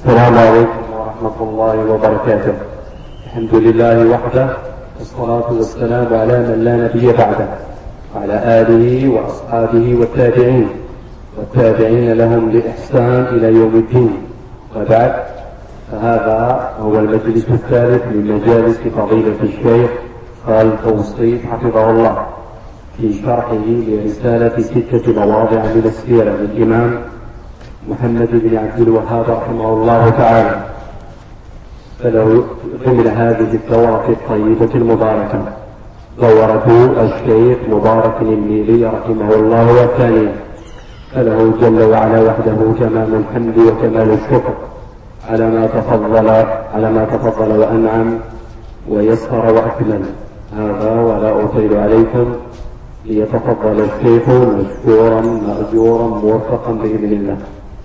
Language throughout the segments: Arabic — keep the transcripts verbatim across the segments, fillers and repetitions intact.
السلام عليكم ورحمة الله وبركاته. الحمد لله وحده، والصلاة والسلام على من لا نبي بعده، وعلى آله وأصحابه والتابعين والتابعين لهم بإحسان إلى يوم الدين. وبعد، فهذا هو المجلس الثالث من مجالس فضيلة الشيخ خالد توصيف حفظه الله في شرحه لرسالة ستة مواضع من السيرة للإمام محمد بن عبد الوهاب رحمه الله تعالى. فله ضمن هذه الدورة الطيبة المباركة دورة الشيخ مبارك النيلي رحمه الله والثانية، فله جل وعلا وحده تمام الحمد وكمال الشكر على ما تفضل على ما تفضل وأنعم ويسر وأكمل. هذا ولا أطيل عليكم، ليتفضل الشيخ مشكورا مأجورا موفقا بإذن الله.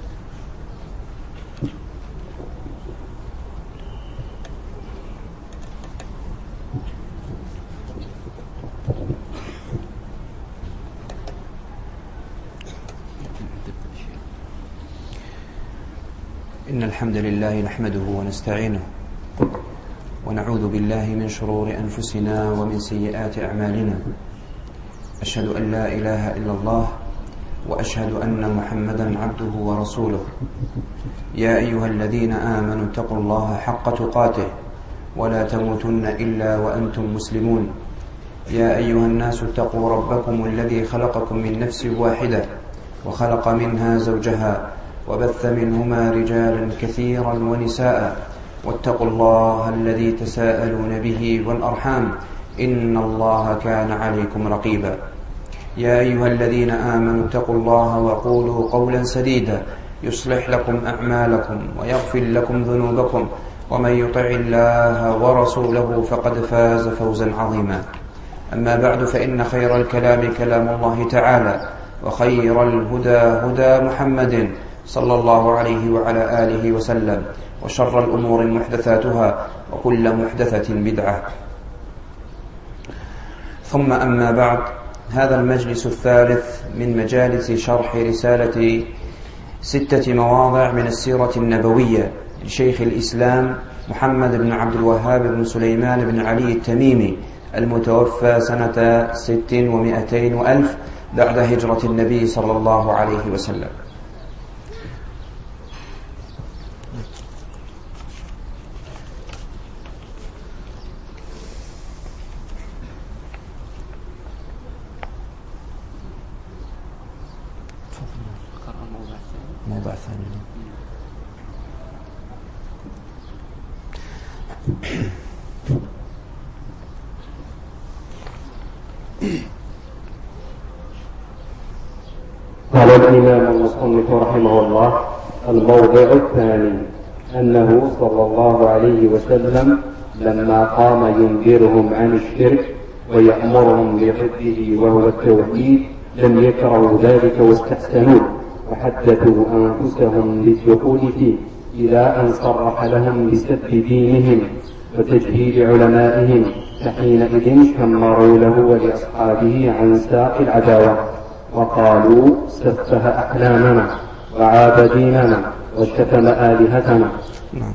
إن الحمد لله نحمده ونستعينه ونعوذ بالله من شرور أنفسنا ومن سيئات أعمالنا. أشهد أن لا إله إلا الله وأشهد أن محمدا عبده ورسوله. يا أيها الذين آمنوا اتقوا الله حق تقاته ولا تموتن إلا وأنتم مسلمون. يا أيها الناس اتقوا ربكم الذي خلقكم من نفس واحدة وخلق منها زوجها وبث منهما رجالا كثيرا ونساء، واتقوا الله الذي تساءلون به والأرحام إن الله كان عليكم رقيبا. يا أيها الذين آمنوا اتقوا الله وقولوا قولا سديدا يصلح لكم أعمالكم ويغفر لكم ذنوبكم، ومن يطع الله ورسوله فقد فاز فوزا عظيما. أما بعد، فإن خير الكلام كلام الله تعالى، وخير الهدى هدى محمد صلى الله عليه وعلى آله وسلم، وشر الأمور محدثاتها وكل محدثة بدعة. ثم أما بعد، هذا المجلس الثالث من مجالس شرح رسالة ستة مواضع من السيرة النبوية لشيخ الإسلام محمد بن عبد الوهاب بن سليمان بن علي التميمي، المتوفى سنة ست ومائتين وألف بعد هجرة النبي صلى الله عليه وسلم. موضع ثاني. قال الإمام المصنف رحمه الله: الموضع الثاني أنه صلى الله عليه وسلم لما قام ينذرهم عن الشرك ويأمرهم بضده وهو التوحيد لم يكرهوا ذلك واستحسنوه، وحدثوا أنفسهم بالدخول فيه، إلى أن صرح لهم بسب دينهم وتجهيل علمائهم، فحينئذ شمروا له ولأصحابه عن ساق العداوة، وقالوا سفه أحلامنا وعاب ديننا وشتم آلهتنا. نعم.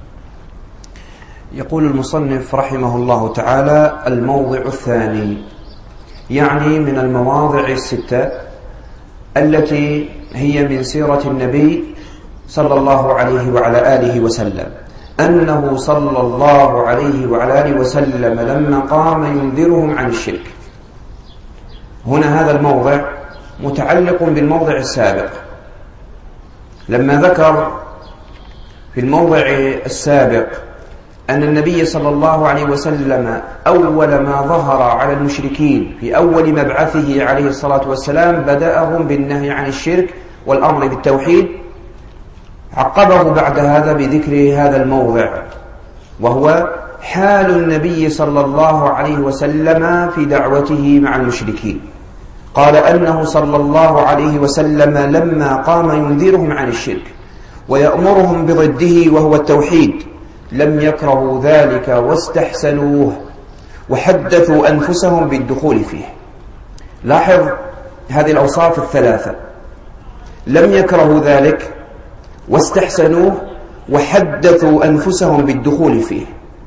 يقول المصنف رحمه الله تعالى: الموضع الثاني، يعني من المواضع الستة التي هي من سيرة النبي صلى الله عليه وعلى آله وسلم، أنه صلى الله عليه وعلى آله وسلم لما قام ينذرهم عن الشرك. هنا هذا الموضع متعلق بالموضع السابق، لما ذكر في الموضع السابق أن النبي صلى الله عليه وسلم أول ما ظهر على المشركين في أول مبعثه عليه الصلاة والسلام بدأهم بالنهي عن الشرك والأمر بالتوحيد. عقبه بعد هذا بذكر هذا الموضع، وهو حال النبي صلى الله عليه وسلم في دعوته مع المشركين. قال أنه صلى الله عليه وسلم لما قام ينذرهم عن الشرك ويأمرهم بضده وهو التوحيد لم يكرهوا ذلك واستحسنوه، وحدثوا أنفسهم بالدخول فيه. لاحظ هذه الأوصاف الثلاثة: لم يكرهوا ذلك واستحسنوه وحدثوا أنفسهم بالدخول فيه.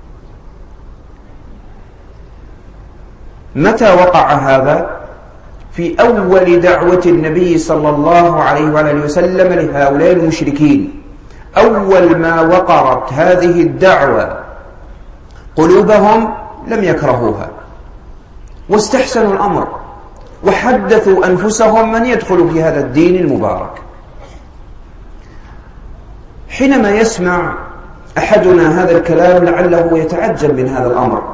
متى وقع هذا؟ في أول دعوة النبي صلى الله عليه وآله وسلم لهؤلاء المشركين. أول ما وقرت هذه الدعوة قلوبهم لم يكرهوها واستحسنوا الأمر وحدثوا أنفسهم من يدخل في هذا الدين المبارك. حينما يسمع أحدنا هذا الكلام لعله يتعجب من هذا الأمر،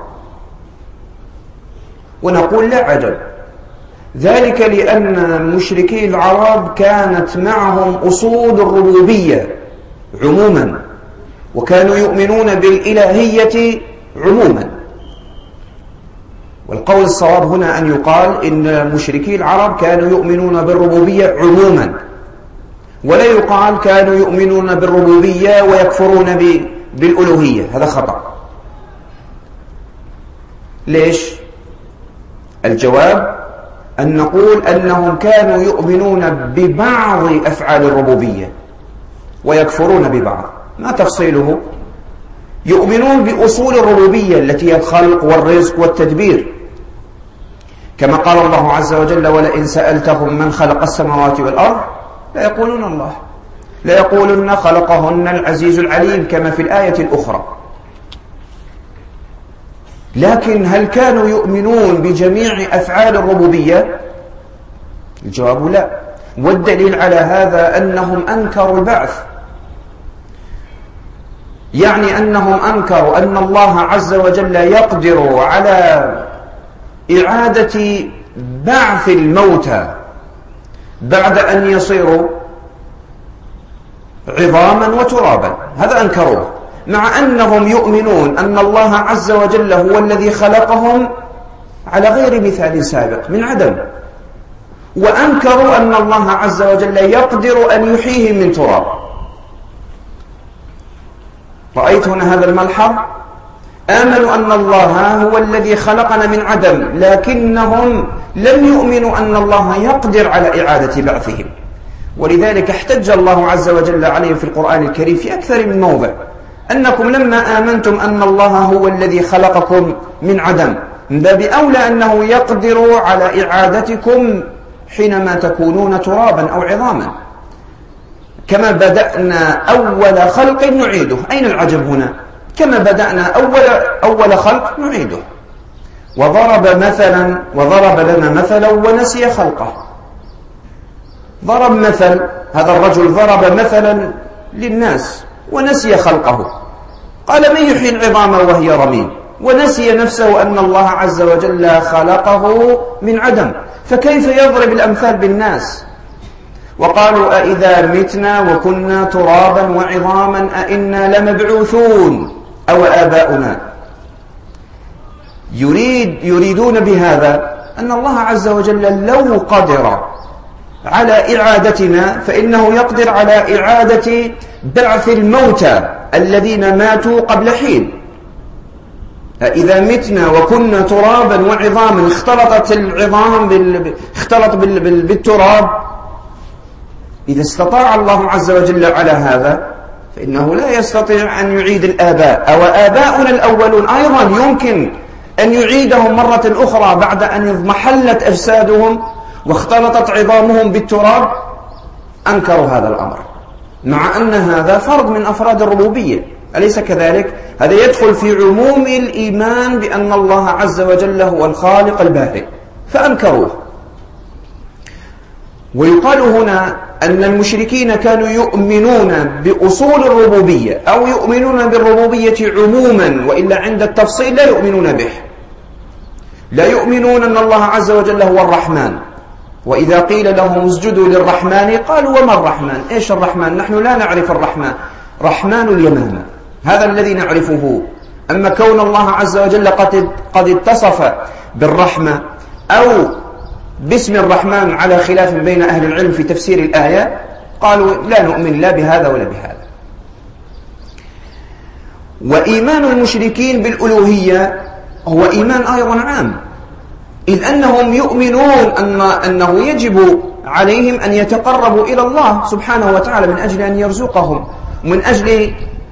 ونقول لا عجب، ذلك لأن مشركي العرب كانت معهم أصول الربوبية عموما، وكانوا يؤمنون بالإلهية عموما. والقول الصواب هنا أن يقال إن مشركي العرب كانوا يؤمنون بالربوبية عموما، ولا يقال كانوا يؤمنون بالربوبية ويكفرون بالألوهية، هذا خطأ. ليش؟ الجواب أن نقول أنهم كانوا يؤمنون ببعض أفعال الربوبية ويكفرون ببعض. ما تفصيله؟ يؤمنون بأصول الربوبية التي هي الخلق والرزق والتدبير، كما قال الله عز وجل: ولئن سألتهم من خلق السماوات والأرض لا يقولون الله، لا يقولن خلقهن العزيز العليم، كما في الآية الأخرى. لكن هل كانوا يؤمنون بجميع أفعال الربوبية؟ الجواب لا، والدليل على هذا أنهم أنكروا البعث، يعني أنهم أنكروا أن الله عز وجل يقدر على إعادة بعث الموتى بعد أن يصيروا عظاما وترابا، هذا أنكروه، مع أنهم يؤمنون أن الله عز وجل هو الذي خلقهم على غير مثال سابق من عدم، وأنكروا أن الله عز وجل يقدر أن يحييهم من تراب. رأيت هنا هذا الملحظ، آمنوا أن الله هو الذي خلقنا من عدم، لكنهم لم يؤمنوا أن الله يقدر على إعادة بعثهم. ولذلك احتج الله عز وجل عليهم في القرآن الكريم في أكثر من موضع أنكم لما آمنتم أن الله هو الذي خلقكم من عدم، من باب أولى أنه يقدر على إعادتكم حينما تكونون ترابا أو عظاما. كما بدأنا أول خلق نعيده، أين العجب هنا؟ كما بدأنا أول, أول خلق نعيده. وضرب مثلا وضرب لنا مثلا ونسي خلقه. ضرب مثل، هذا الرجل ضرب مثلا للناس ونسي خلقه، قال: من يحيي العظام وهي رميم، ونسي نفسه أن الله عز وجل خلقه من عدم، فكيف يضرب الأمثال بالناس؟ وقالوا: أئذا متنا وكنا ترابا وعظاما أئنا لمبعوثون أو آباؤنا. يريد يريدون بهذا أن الله عز وجل لو قدر على إعادتنا فإنه يقدر على إعادة بعث الموتى الذين ماتوا قبل حين. إذا متنا وكنا ترابا وعظاما، اختلطت العظام بال... اختلط بال... بال... بالتراب، إذا استطاع الله عز وجل على هذا فإنه لا يستطيع أن يعيد الآباء، أو آباؤنا الأولون أيضا يمكن أن يعيدهم مرة أخرى بعد أن اضمحلت أجسادهم واختلطت عظامهم بالتراب. أنكروا هذا الأمر، مع أن هذا فرد من أفراد الربوبية، أليس كذلك؟ هذا يدخل في عموم الإيمان بأن الله عز وجل هو الخالق البارئ، فأنكروه. ويقال هنا أن المشركين كانوا يؤمنون بأصول الربوبية أو يؤمنون بالربوبية عموما، وإلا عند التفصيل لا يؤمنون به. لا يؤمنون أن الله عز وجل هو الرحمن، وإذا قيل لهم اسجدوا للرحمن قالوا: وما الرحمن؟ إيش الرحمن؟ نحن لا نعرف الرحمن، رحمن اليمامة هذا الذي نعرفه. أما كون الله عز وجل قد, قد اتصف بالرحمة أو باسم الرحمن على خلاف بين أهل العلم في تفسير الآية، قالوا لا نؤمن لا بهذا ولا بهذا. وإيمان المشركين بالألوهية هو إيمان أيضا عام، إذ أنهم يؤمنون أن أنه يجب عليهم أن يتقربوا إلى الله سبحانه وتعالى من أجل أن يرزقهم، ومن أجل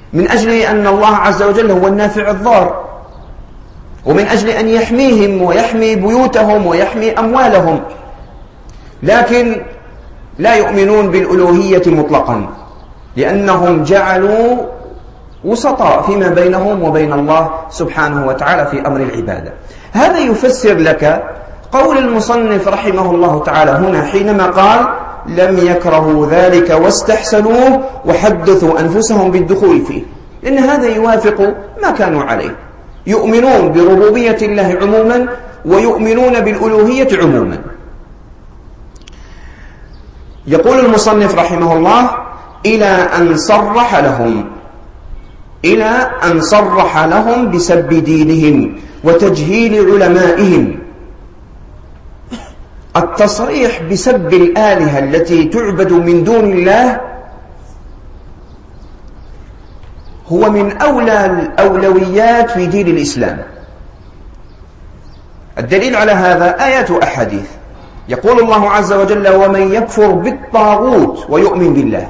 من أجل أن الله عز وجل هو النافع الضار، ومن أجل أن يحميهم ويحمي بيوتهم ويحمي أموالهم، لكن لا يؤمنون بالألوهية مطلقا، لأنهم جعلوا وسطاء فيما بينهم وبين الله سبحانه وتعالى في أمر العبادة. هذا يفسر لك قول المصنف رحمه الله تعالى هنا حينما قال لم يكرهوا ذلك واستحسنوه وحدثوا أنفسهم بالدخول فيه، لأن هذا يوافق ما كانوا عليه، يؤمنون بربوبية الله عموما ويؤمنون بالألوهية عموما. يقول المصنف رحمه الله إلى أن صرح لهم إلى أن صرح لهم بسب دينهم وتجهيل علمائهم. التصريح بسب الآلهة التي تعبد من دون الله هو من أولى الأولويات في دين الإسلام. الدليل على هذا آيات وأحاديث. يقول الله عز وجل ومن يكفر بالطاغوت ويؤمن بالله،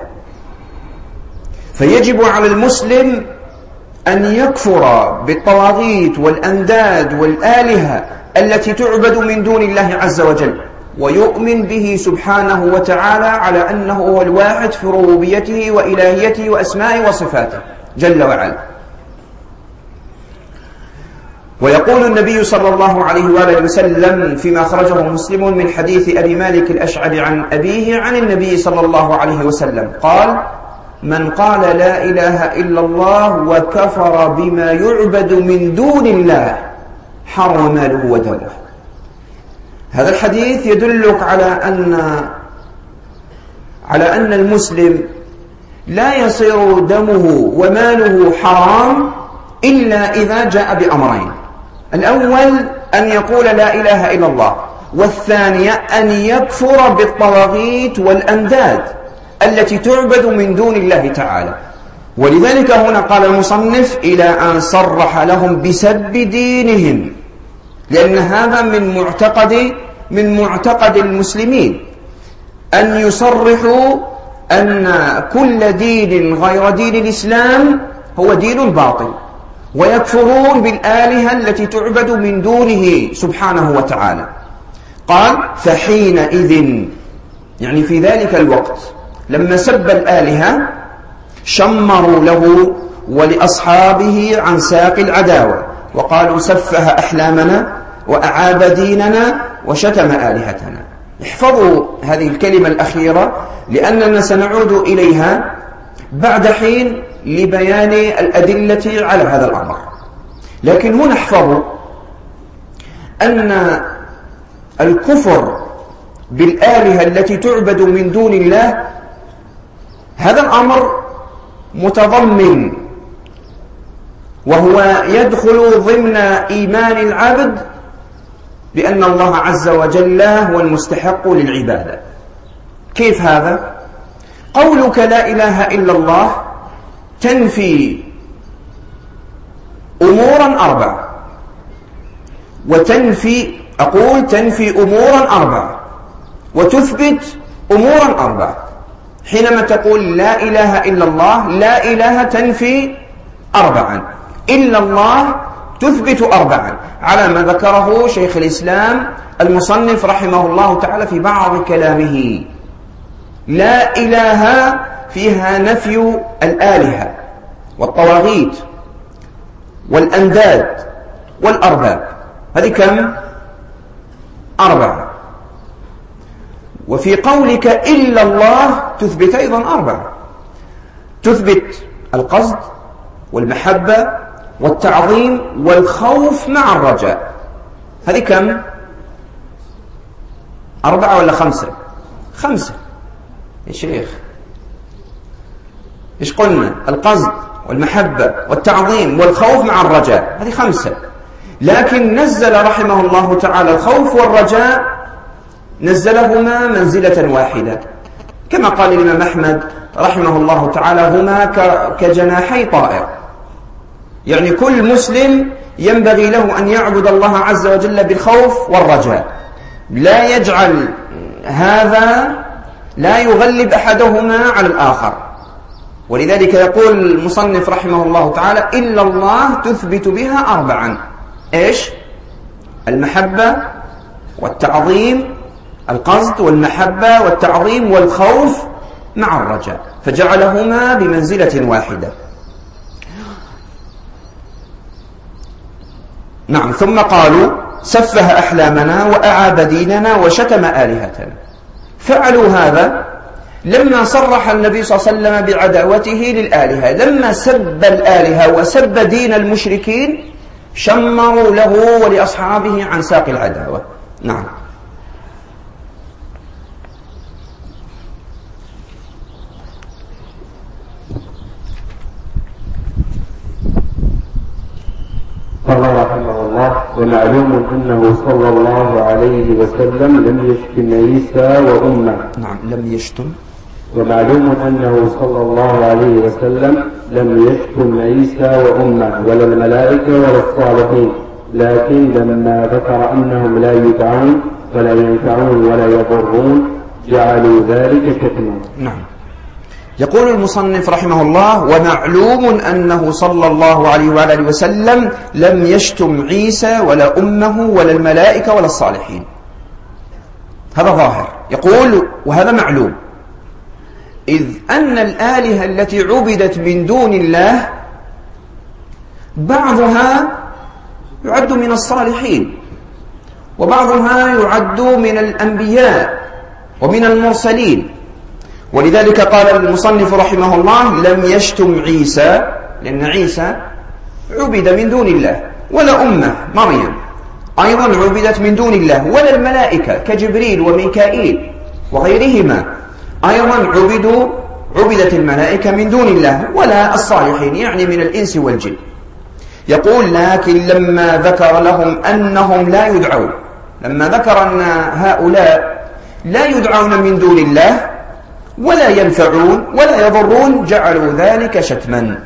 فيجب على المسلم أن يكفر بالطواغيت والأنداد والآلهة التي تعبد من دون الله عز وجل، ويؤمن به سبحانه وتعالى على أنه هو الواحد في ربوبيته وإلهيته وأسمائه وصفاته جل وعلا. ويقول النبي صلى الله عليه وآله وسلم فيما أخرجه مسلم من حديث أبي مالك الأشعري عن أبيه عن النبي صلى الله عليه وسلم قال من قال لا إله إلا الله وكفر بما يعبد من دون الله حرم ماله ودمه. هذا الحديث يدلك على أن على أن المسلم لا يصير دمه وماله حرام إلا إذا جاء بأمرين: الأول أن يقول لا إله إلا الله، والثانية أن يكفر بالطواغيت والأنداد التي تعبد من دون الله تعالى. ولذلك هنا قال المصنف إلى أن صرح لهم بسب دينهم، لأن هذا من معتقد من معتقد المسلمين أن يصرحوا أن كل دين غير دين الإسلام هو دين باطل، ويكفرون بالآلهة التي تعبد من دونه سبحانه وتعالى. قال فحينئذ، يعني في ذلك الوقت لما سب الآلهة، شمروا له ولأصحابه عن ساق العداوة، وقالوا سفه أحلامنا وأعاب ديننا وشتم آلهتنا. احفظوا هذه الكلمة الأخيرة لأننا سنعود إليها بعد حين لبيان الأدلة على هذا الأمر. لكن هنا احفظوا أن الكفر بالآلهة التي تعبد من دون الله هذا الأمر متضمن، وهو يدخل ضمن إيمان العبد بأن الله عز وجل هو المستحق للعبادة. كيف هذا؟ قولك لا إله إلا الله تنفي أمورا أربعة، وتنفي أقول تنفي أمورا أربعة وتثبت أمورا أربعة. حينما تقول لا إله إلا الله، لا إله تنفي أربعا، إلا الله تثبت أربعا، على ما ذكره شيخ الإسلام المصنف رحمه الله تعالى في بعض كلامه. لا إله فيها نفي الآلهة والطواغيت والأنداد والأرباب، هذه كم؟ أربعة. وفي قولك إلا الله تثبت أيضا أربعة، تثبت القصد والمحبة والتعظيم والخوف مع الرجاء، هذه كم؟ أربعة ولا خمسة؟ خمسة يا شيخ. إيش قلنا؟ القصد والمحبة والتعظيم والخوف مع الرجاء، هذه خمسة. لكن نزل رحمه الله تعالى الخوف والرجاء نزلهما منزلة واحدة، كما قال الإمام أحمد رحمه الله تعالى هما كجناحي طائر. يعني كل مسلم ينبغي له أن يعبد الله عز وجل بالخوف والرجاء، لا يجعل هذا لا يغلب أحدهما على الآخر، ولذلك يقول المصنف رحمه الله تعالى: إلا الله تثبت بها أربعا. إيش؟ المحبة والتعظيم، القصد والمحبة والتعظيم والخوف مع الرجاء، فجعلهما بمنزلة واحدة. نعم. ثم قالوا: سفه أحلامنا وأعاب ديننا وشتم آلهتنا. فعلوا هذا لما صرح النبي صلى الله عليه وسلم بعداوته للآلهة، لما سب الآلهة وسب دين المشركين شمروا له ولأصحابه عن ساق العداوة. نعم. قال رحمه الله: ومعلوم أنه صلى الله عليه وسلم لم يشتم عيسى وأمه. نعم، لم يشتم. ومعلوم أنه صلى الله عليه وسلم لم يشتم عيسى وأمه ولا الملائكة ولا الصالحين، لكن لما ذكر أنهم لا يدعون ولا ينفعون ولا يضرون جعلوا ذلك شتما. نعم. يقول المصنف رحمه الله: ومعلوم أنه صلى الله عليه وآله وسلم لم يشتم عيسى ولا أمه ولا الملائكة ولا الصالحين. هذا ظاهر. يقول: وهذا معلوم، إذ أن الآلهة التي عبدت من دون الله بعضها يعد من الصالحين، وبعضها يعد من الأنبياء ومن المرسلين. ولذلك قال المصنف رحمه الله: لم يشتم عيسى، لأن عيسى عبد من دون الله، ولا أمه مريم أيضا عبدت من دون الله، ولا الملائكة كجبريل وميكائيل وغيرهما أيضا عبدوا عبدت الملائكة من دون الله، ولا الصالحين يعني من الإنس والجن. يقول: لكن لما ذكر لهم أنهم لا يدعون، لما ذكر أن هؤلاء لا يدعون من دون الله ولا ينفعون ولا يضرون جعلوا ذلك شتما.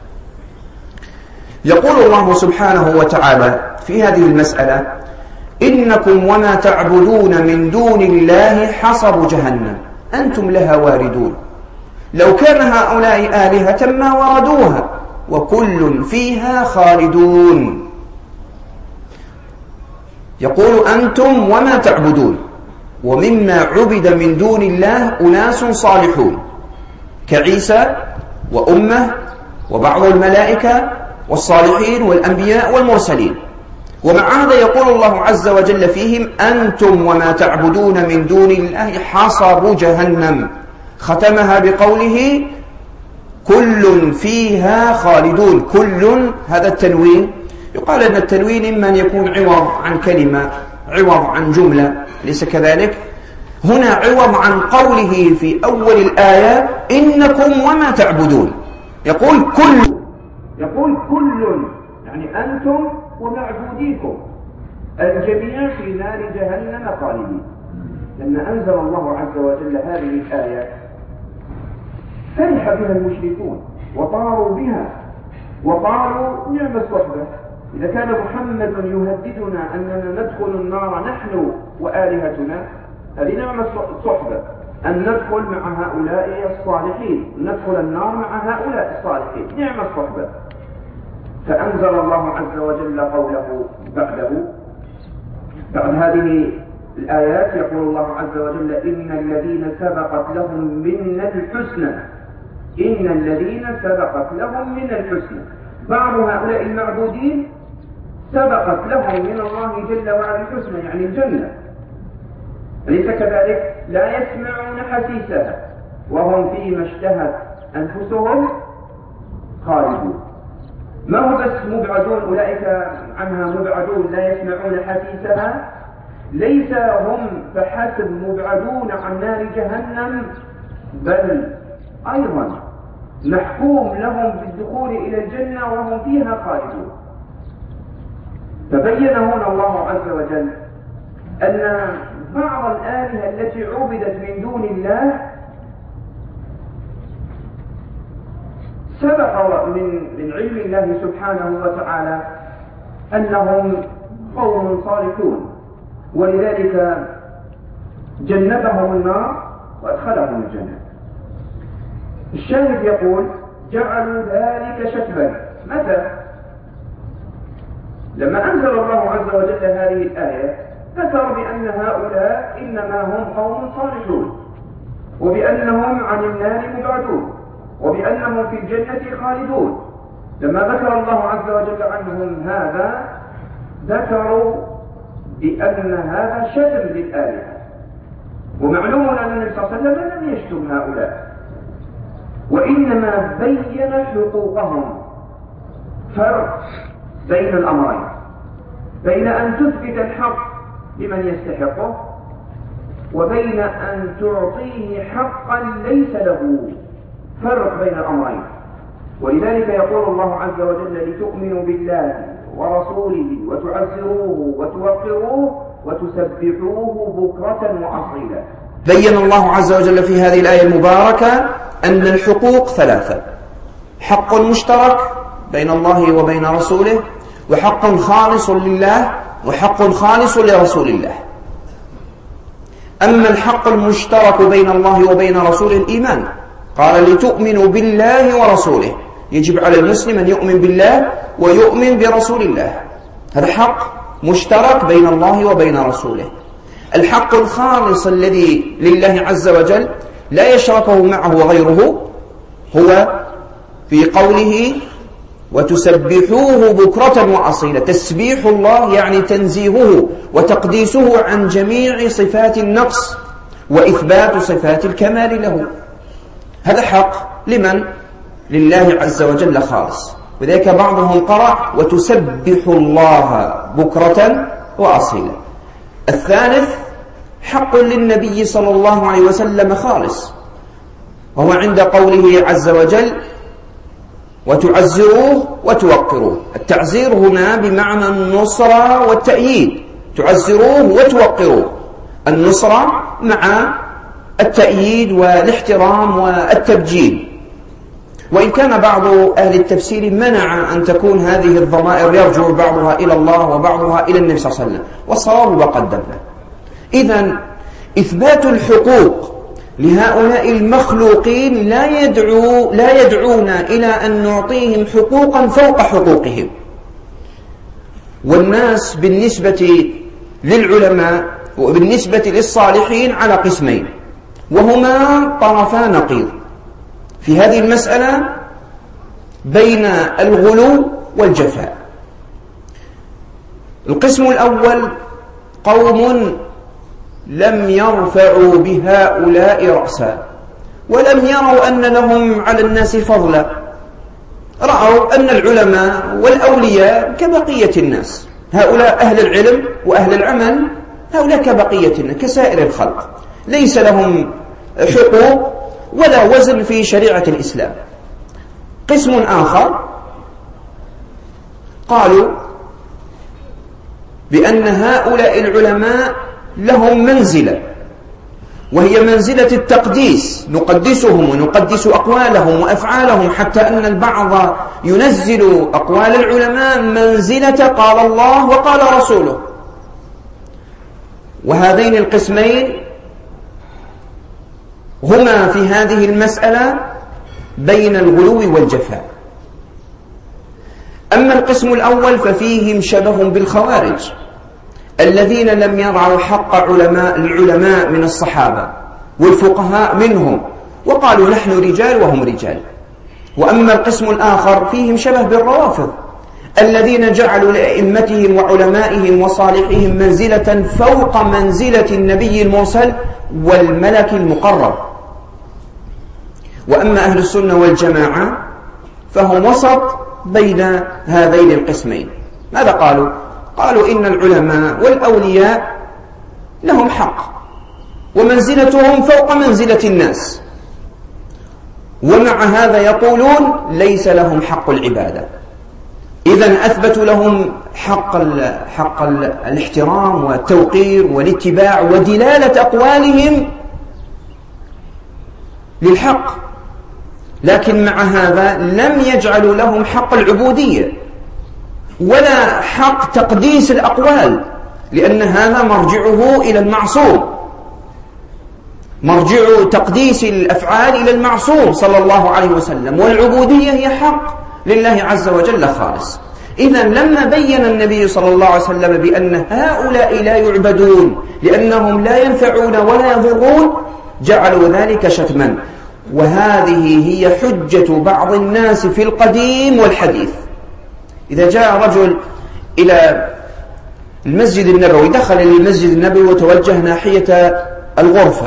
يقول الله سبحانه وتعالى في هذه المسألة: إنكم وما تعبدون من دون الله حصب جهنم أنتم لها واردون، لو كان هؤلاء آلهة ما وردوها وكل فيها خالدون. يقول: أنتم وما تعبدون، ومما عبد من دون الله أناس صالحون كعيسى وأمه وبعض الملائكة والصالحين والأنبياء والمرسلين. ومع هذا يقول الله عز وجل فيهم: أنتم وما تعبدون من دون الله حصب جهنم، ختمها بقوله: كل فيها خالدون. كل، هذا التنوين يقال أن التنوين إما أن يكون عوض عن كلمة، عوض عن جملة، ليس كذلك. هنا عوض عن قوله في أول الآية: إنكم وما تعبدون. يقول كل، يقول كل يعني أنتم ومعبوديكم الجميع في نار جهنم خالدين. لما أنزل الله عز وجل هذه الآية فرح بها المشركون وطاروا بها وقالوا: نعم الصحبة، إذا كان محمد يهددنا أننا ندخل النار نحن وآلهتنا، هذه نعم الصحبة، أن ندخل مع هؤلاء الصالحين، ندخل النار مع هؤلاء الصالحين، نعم الصحبة. فأنزل الله عز وجل قوله بعده بعد هذه الآيات، يقول الله عز وجل: إن الذين سبقت لهم من الحسنى، إن الذين سبقت لهم من الحسنى، بعض هؤلاء المعبودين سبقت لهم من الله جل وعلا الحسنى يعني الجنة، أليس كذلك؟ لا يسمعون حسيسها وهم فيما اشتهت أنفسهم خالدون. ما هو بس مبعدون، أولئك عنها مبعدون لا يسمعون حسيسها، ليس هم فحسب مبعدون عن نار جهنم، بل أيضا محكوم لهم بالدخول إلى الجنة وهم فيها خالدون. فبين هنا الله عز وجل أن بعض الآلهة التي عبدت من دون الله سبق من من علم الله سبحانه وتعالى أنهم قوم صالحون، ولذلك جنبهم النار وأدخلهم الجنة. الشاهد يقول: جعلوا ذلك شتما. متى؟ لما أنزل الله عز وجل هذه الآية ذكر بأن هؤلاء إنما هم قوم صالحون، وبأنهم عن النار مبعدون، وبأنهم في الجنة خالدون. لما ذكر الله عز وجل عنهم هذا ذكروا بأن هذا شتم للآلهة، ومعلوم أن النبي صلى الله عليه وسلم لم يشتم هؤلاء، وإنما بين حقوقهم. فرق بين الأمرين، بين أن تثبت الحق لمن يستحقه، وبين أن تعطيه حقا ليس له. فرق بين الأمرين. ولذلك يقول الله عز وجل: لتؤمنوا بالله ورسوله وتعزروه وتوقروه وتسبحوه بكرة وأصيلا. بين الله عز وجل في هذه الآية المباركة أن الحقوق ثلاثة: حق مشترك بين الله وبين رسوله، وحق خالص لله، وحق خالص لرسول الله. أما الحق المشترك بين الله وبين رسوله الإيمان، قال: لتؤمنوا بالله ورسوله. يجب على المسلم أن يؤمن بالله ويؤمن برسول الله. هذا حق مشترك بين الله وبين رسوله. الحق الخالص الذي لله عز وجل لا يشركه معه غيره هو في قوله: وتسبحوه بكرة وأصيلا. تسبيح الله يعني تنزيهه وتقديسه عن جميع صفات النقص وإثبات صفات الكمال له. هذا حق لمن؟ لله عز وجل خالص. وذلك بعضهم قرأ: وتسبح الله بكرة وأصيلا. الثالث حق للنبي صلى الله عليه وسلم خالص، وهو عند قوله عز وجل: وتعزروه وتوقروه. التعزير هنا بمعنى النصرة والتأييد. تعزروه وتوقروه، النصرة مع التأييد والاحترام والتبجيل. وإن كان بعض أهل التفسير منع أن تكون هذه الضمائر يرجع بعضها إلى الله وبعضها إلى النبي صلى الله عليه وسلم، والصواب وقدمنا. إذن إثبات الحقوق لهؤلاء المخلوقين لا يدعو لا يدعونا إلى أن نعطيهم حقوقا فوق حقوقهم. والناس بالنسبة للعلماء وبالنسبة للصالحين على قسمين، وهما طرفا نقيض في هذه المسألة بين الغلو والجفاء. القسم الأول قوم لم يرفعوا بهؤلاء رأسا، ولم يروا أن لهم على الناس فضلا. رأوا أن العلماء والأولياء كبقية الناس، هؤلاء أهل العلم وأهل العمل، هؤلاء كبقية الناس كسائر الخلق، ليس لهم حقوق ولا وزن في شريعة الإسلام. قسم آخر قالوا بأن هؤلاء العلماء لهم منزلة، وهي منزلة التقديس، نقدسهم ونقدس أقوالهم وأفعالهم، حتى أن البعض ينزل أقوال العلماء منزلة قال الله وقال رسوله. وهذين القسمين هما في هذه المسألة بين الغلو والجفاء. أما القسم الأول ففيهم شبه بالخوارج الذين لم يرعوا حق علماء العلماء من الصحابة والفقهاء منهم، وقالوا نحن رجال وهم رجال. وأما القسم الآخر فيهم شبه بالروافض الذين جعلوا لأئمتهم وعلمائهم وصالحهم منزلة فوق منزلة النبي المرسل والملك المقرب. وأما أهل السنة والجماعة فهم وسط بين هذين القسمين. ماذا قالوا؟ قالوا إن العلماء والأولياء لهم حق ومنزلتهم فوق منزلة الناس، ومع هذا يقولون ليس لهم حق العبادة. إذن أثبتوا لهم حق, ال حق ال الاحترام والتوقير والاتباع ودلالة أقوالهم للحق، لكن مع هذا لم يجعلوا لهم حق العبودية ولا حق تقديس الأقوال، لأن هذا مرجعه إلى المعصوم. مرجع تقديس الأفعال إلى المعصوم صلى الله عليه وسلم، والعبودية هي حق لله عز وجل خالص. إذا لما بين النبي صلى الله عليه وسلم بأن هؤلاء لا يعبدون لأنهم لا ينفعون ولا يضرون، جعلوا ذلك شتما. وهذه هي حجة بعض الناس في القديم والحديث. إذا جاء رجل إلى المسجد النبوي، دخل إلى المسجد النبوي وتوجه ناحية الغرفة،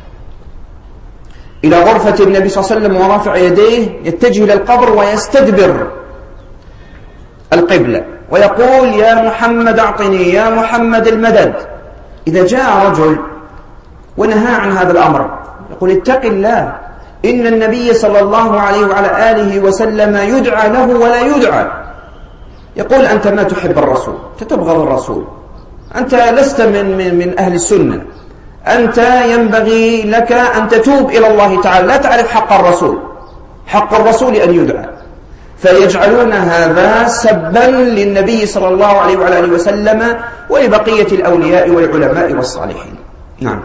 إلى غرفة النبي صلى الله عليه وسلم ورافع يديه، يتجه إلى القبر ويستدبر القبلة ويقول يا محمد أعطني، يا محمد المدد. إذا جاء رجل ونهى عن هذا الأمر يقول اتق الله، إن النبي صلى الله عليه وعلى آله وسلم يدعى له ولا يدعى. يقول أنت ما تحب الرسول، أنت تبغض الرسول، أنت لست من, من, من أهل السنة، أنت ينبغي لك أن تتوب إلى الله تعالى، لا تعرف حق الرسول، حق الرسول أن يدعى. فيجعلون هذا سبا للنبي صلى الله عليه وعلى آله وسلم ولبقية الأولياء والعلماء والصالحين. نعم.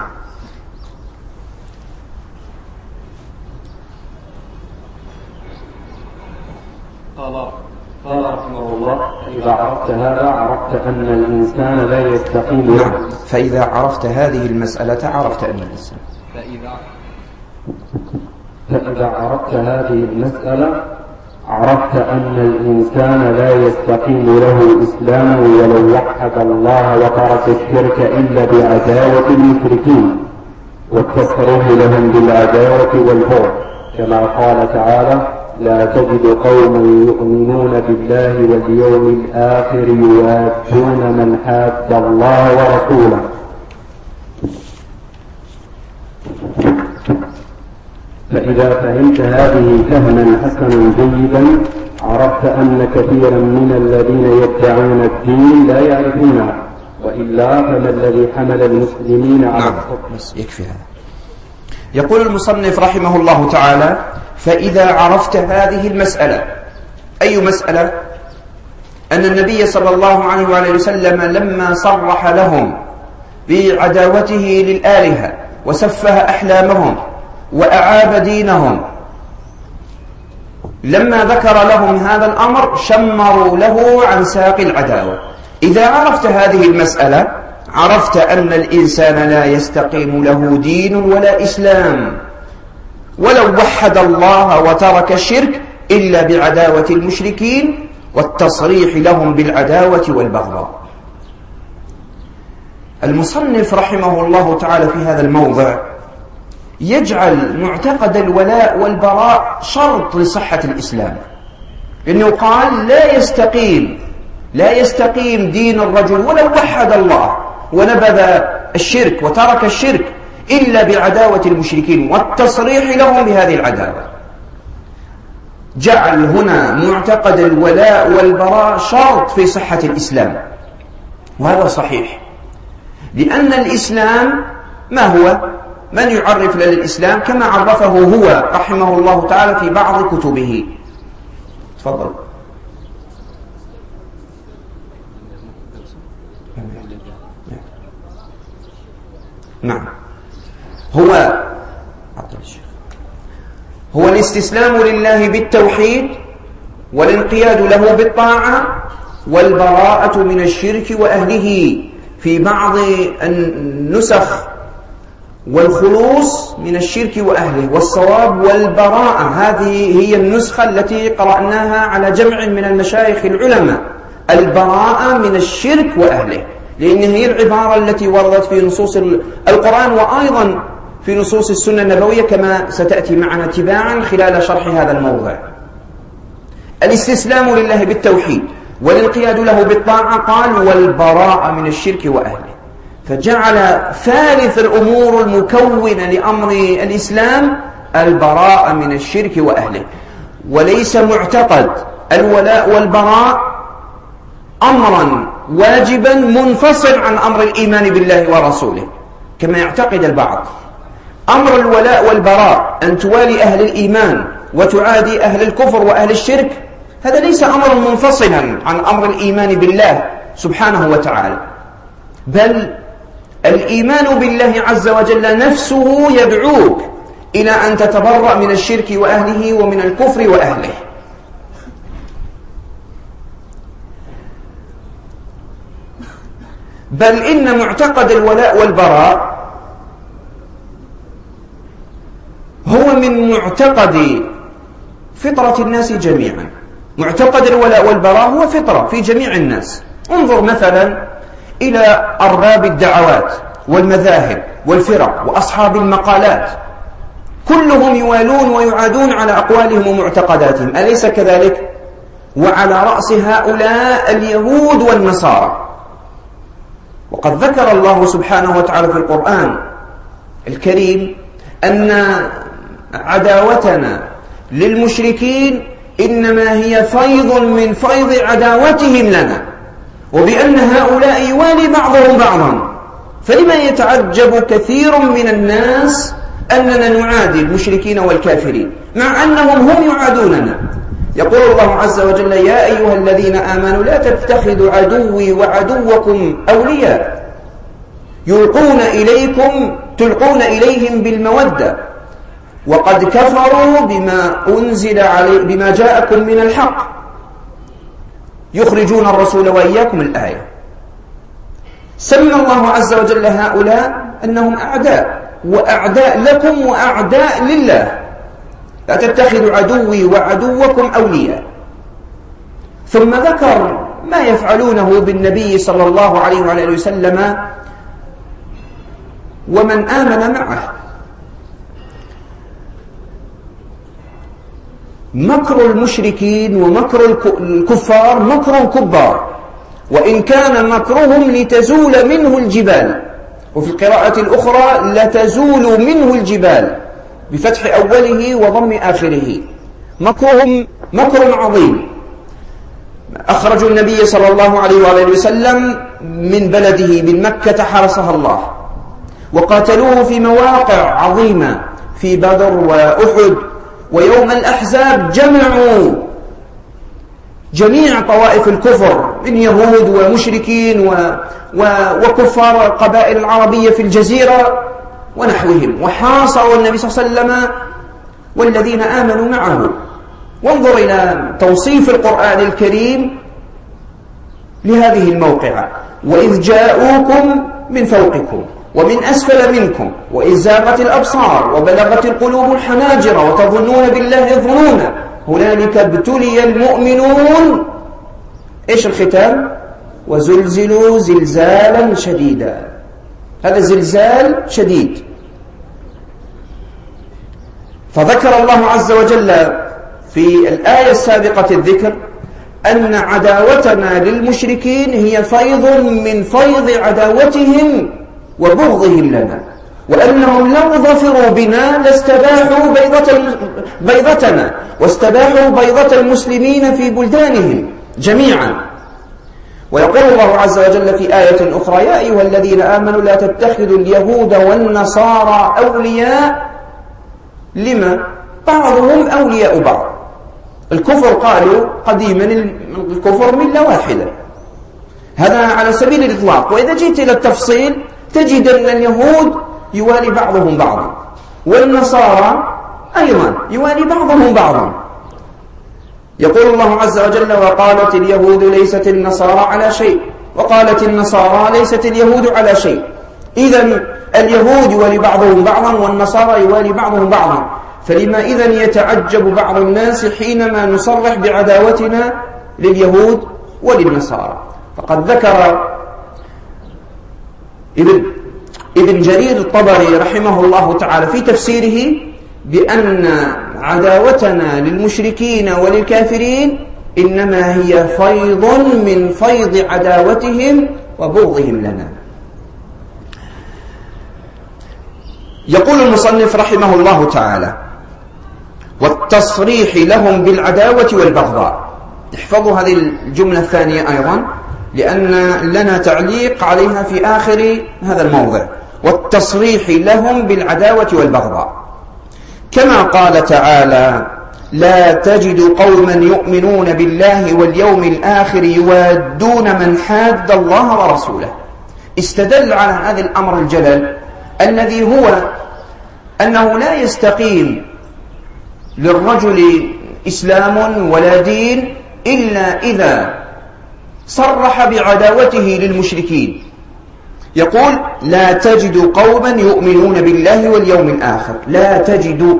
قال قال رحمه الله إذا عرفت هذا عرفت أن الإنسان لا يستقيم. نعم. فإذا عرفت هذه المسألة عرفت أن الإنسان فإذا فإذا عرفت هذه المسألة عرفت أن الإنسان لا يستقيم له إسلامه ولو وحد الله وترك الشرك إلا بعداوة المشركين والتصريح لهم بالعداوة والبغض، كما قال تعالى لا تجد قوما يؤمنون بالله واليوم الآخر يوادون من حاد الله ورسوله. فإذا فهمت هذه فهما حسنا جيدا عرفت أن كثيرا من الذين يدعون الدين لا يعرفونه، وإلا فما الذي حمل المسلمين على الحكم. بس يكفي هذا. يقول المصنف رحمه الله تعالى فإذا عرفت هذه المسألة. أي مسألة؟ أن النبي صلى الله عليه وآله وسلم لما صرح لهم بعداوته للآلهة وسفه أحلامهم وأعاب دينهم، لما ذكر لهم هذا الأمر شمروا له عن ساق العداوة. إذا عرفت هذه المسألة عرفت أن الإنسان لا يستقيم له دين ولا إسلام ولو وحد الله وترك الشرك إلا بعداوة المشركين والتصريح لهم بالعداوة والبغضاء. المصنف رحمه الله تعالى في هذا الموضع يجعل معتقد الولاء والبراء شرط لصحة الإسلام، لأنه قال لا يستقيم لا يستقيم دين الرجل ولو وحد الله ونبذ الشرك وترك الشرك إلا بعداوة المشركين والتصريح لهم بهذه العداوة. جعل هنا معتقد الولاء والبراء شرط في صحة الإسلام، وهذا صحيح، لأن الإسلام ما هو؟ من يعرف لنا الإسلام كما عرفه هو رحمه الله تعالى في بعض كتبه. تفضل. نعم. هو هو الاستسلام لله بالتوحيد والانقياد له بالطاعة والبراءة من الشرك وأهله. في بعض النسخ والخلوص من الشرك وأهله، والصواب والبراءة. هذه هي النسخة التي قرأناها على جمع من المشايخ العلماء، البراءة من الشرك وأهله، لأن هي العبارة التي وردت في نصوص القرآن وأيضا في نصوص السنة النبوية كما ستأتي معنا تباعا خلال شرح هذا الموضوع. الاستسلام لله بالتوحيد والانقياد له بالطاعة، قال والبراءة من الشرك وأهله، فجعل ثالث الأمور المكونة لأمر الإسلام البراءة من الشرك وأهله. وليس معتقد الولاء والبراء أمرا واجبا منفصل عن أمر الإيمان بالله ورسوله كما يعتقد البعض. أمر الولاء والبراء أن توالي أهل الإيمان وتعادي أهل الكفر وأهل الشرك، هذا ليس أمرا منفصلا عن أمر الإيمان بالله سبحانه وتعالى، بل الإيمان بالله عز وجل نفسه يدعوك إلى أن تتبرأ من الشرك وأهله ومن الكفر وأهله. بل إن معتقد الولاء والبراء هو من معتقد فطرة الناس جميعا. معتقد الولاء والبراء هو فطرة في جميع الناس. انظر مثلا إلى أرباب الدعوات والمذاهب والفرق وأصحاب المقالات، كلهم يوالون ويعادون على أقوالهم ومعتقداتهم، أليس كذلك؟ وعلى رأس هؤلاء اليهود والنصارى. وقد ذكر الله سبحانه وتعالى في القرآن الكريم أن عداوتنا للمشركين إنما هي فيض من فيض عداوتهم لنا، وبأن هؤلاء يوالي بعضهم بعضا. فلما يتعجب كثير من الناس أننا نعادي المشركين والكافرين مع أنهم هم يعادوننا؟ يقول الله عز وجل: يا أيها الذين آمنوا لا تتخذوا عدوي وعدوكم أولياء يلقون إليكم تلقون إليهم بالمودة وقد كفروا بما أنزل علي بما جاءكم من الحق يخرجون الرسول وإياكم الآية. سمى الله عز وجل هؤلاء أنهم أعداء، وأعداء لكم وأعداء لله. لا تتخذوا عدوي وعدوكم أولياء. ثم ذكر ما يفعلونه بالنبي صلى الله عليه وعلى آله وسلم ومن آمن معه. مكر المشركين ومكر الكفار مكر كبار، وإن كان مكرهم لتزول منه الجبال، وفي القراءة الأخرى لتزول منه الجبال بفتح أوله وضم آخره. مكرهم مكر عظيم. أخرجوا النبي صلى الله عليه وآله وسلم من بلده من مكة حرسها الله، وقاتلوه في مواقع عظيمة في بدر وأحد ويوم الأحزاب. جمعوا جميع طوائف الكفر من يهود ومشركين و... و... وكفار القبائل العربية في الجزيرة ونحوهم، وحاصروا النبي صلى الله عليه وسلم والذين آمنوا معه. وانظر إلى توصيف القرآن الكريم لهذه الموقعة: وإذ جاءوكم من فوقكم ومن أسفل منكم وإذ زاغت الأبصار وبلغت القلوب الحناجر وتظنون بالله الظنونا هنالك ابتلي المؤمنون. إيش الختام؟ وزلزلوا زلزالا شديدا. هذا زلزال شديد. فذكر الله عز وجل في الآية السابقة الذكر أن عداوتنا للمشركين هي فيض من فيض عداوتهم وبغضهم لنا، وأنهم لو ظفروا بنا لاستباحوا بيضة بيضتنا واستباحوا بيضة المسلمين في بلدانهم جميعا. ويقول الله عز وجل في آية أخرى: يا أيها الذين آمنوا لا تتخذوا اليهود والنصارى أولياء. لما؟ بعضهم أولياء بعض. الكفر قالوا قديما الكفر ملة واحدة، هذا على سبيل الإطلاق. وإذا جئت إلى التفصيل تجد أن اليهود يوالي بعضهم بعضا، والنصارى أيضا يوالي بعضهم بعضا. يقول الله عز وجل: وقالت اليهود ليست النصارى على شيء وقالت النصارى ليست اليهود على شيء. إذن اليهود يوالي بعضهم بعضا والنصارى يوالي بعضهم بعضا. فلما إذن يتعجب بعض الناس حينما نصرح بعداوتنا لليهود وللنصارى؟ فقد ذكر ابن, ابن جرير الطبري رحمه الله تعالى في تفسيره بأن عداوتنا للمشركين وللكافرين إنما هي فيض من فيض عداوتهم وبغضهم لنا. يقول المصنف رحمه الله تعالى: والتصريح لهم بالعداوة والبغضاء. احفظوا هذه الجملة الثانية أيضا لأن لنا تعليق عليها في آخر هذا الموضع. والتصريح لهم بالعداوة والبغضاء، كما قال تعالى: لا تجد قوما يؤمنون بالله واليوم الآخر يوادون من حاد الله ورسوله. استدل على هذا الأمر الجلل الذي هو أنه لا يستقيم للرجل إسلام ولا دين إلا إذا صرح بعداوته للمشركين. يقول: لا تجد قوما يؤمنون بالله واليوم الآخر. لا تجد،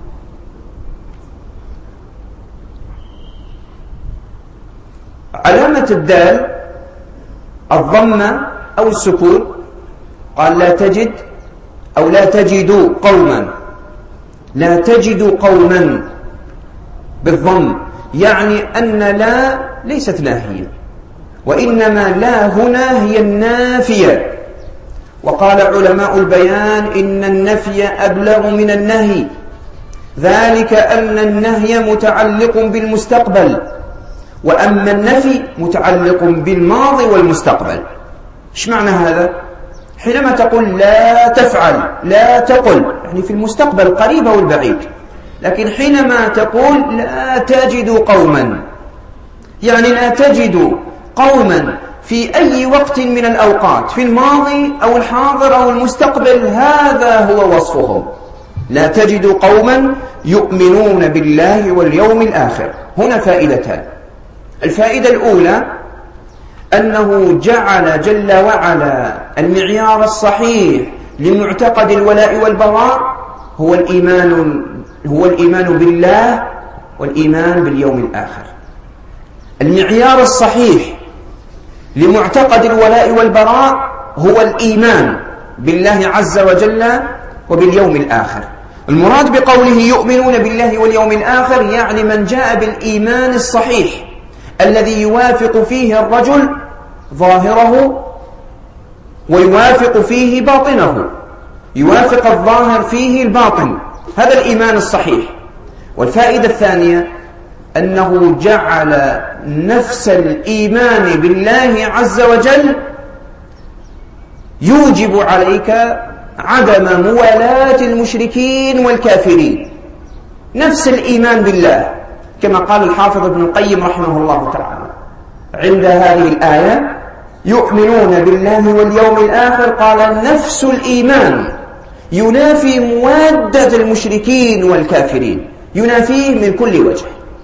علامة الدال الضمة أو السكون. قال: لا تجد أو لا تجد قوما. لا تجد قوما بالضم، يعني أن لا ليست ناهية، وإنما لا هنا هي النافية. وقال علماء البيان: إن النفي أبلغ من النهي، ذلك أن النهي متعلق بالمستقبل، وأما النفي متعلق بالماضي والمستقبل. إيش معنى هذا؟ حينما تقول لا تفعل، لا تقل، يعني في المستقبل القريب أو البعيد. لكن حينما تقول لا تجد قوما، يعني لا تجد قوما في أي وقت من الأوقات، في الماضي أو الحاضر أو المستقبل، هذا هو وصفهم. لا تجد قوما يؤمنون بالله واليوم الآخر. هنا فائدتان. الفائدة الأولى أنه جعل جل وعلا المعيار الصحيح لمعتقد الولاء والبراء هو الإيمان هو الإيمان بالله والإيمان باليوم الآخر. المعيار الصحيح لمعتقد الولاء والبراء هو الإيمان بالله عز وجل وباليوم الآخر. المراد بقوله يؤمنون بالله واليوم الآخر يعني من جاء بالإيمان الصحيح الذي يوافق فيه الرجل ظاهره ويوافق فيه باطنه، يوافق الظاهر فيه الباطن، هذا الإيمان الصحيح. والفائدة الثانية أنه جعل نفس الإيمان بالله عز وجل يوجب عليك عدم موالاة المشركين والكافرين. نفس الإيمان بالله، كما قال الحافظ ابن القيم رحمه الله تعالى عند هذه الآية: يؤمنون بالله واليوم الآخر، قال نفس الإيمان ينافي موادة المشركين والكافرين، ينافيه من كل وجه.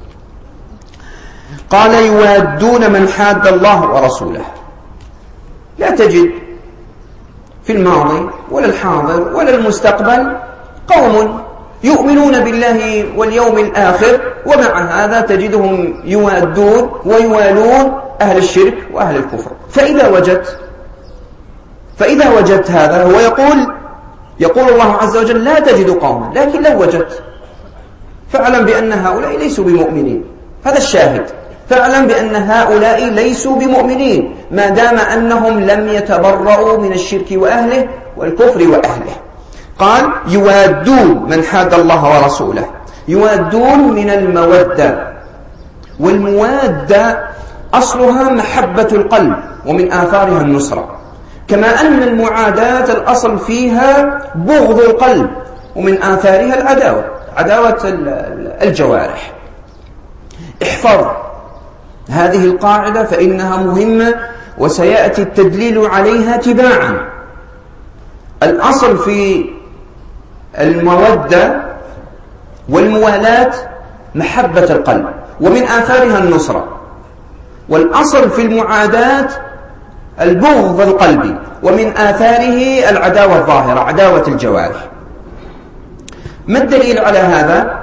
قال: يوادون من حاد الله ورسوله. لا تجد في الماضي ولا الحاضر ولا المستقبل قوم يؤمنون بالله واليوم الآخر ومع هذا تجدهم يوادون ويوالون أهل الشرك وأهل الكفر. فإذا وجدت فإذا وجدت هذا، هو يقول يقول الله عز وجل: لا تجد قوما. لكن لو وجدت فاعلم بأن هؤلاء ليسوا بمؤمنين. هذا الشاهد، فاعلم بأن هؤلاء ليسوا بمؤمنين ما دام أنهم لم يتبرؤوا من الشرك وأهله والكفر وأهله. قال: يوادون من حاد الله ورسوله. يوادون من المودة، والموادة أصلها محبة القلب، ومن آثارها النصرة، كما أن المعاداة الأصل فيها بغض القلب، ومن آثارها العداوة، عداوة الجوارح. احفظ هذه القاعدة فإنها مهمة وسيأتي التدليل عليها تباعا. الأصل في المودة والموالاة محبة القلب، ومن آثارها النصرة. والأصل في المعاداة البغض القلبي، ومن آثاره العداوة الظاهرة، عداوة الجوارح. ما الدليل على هذا؟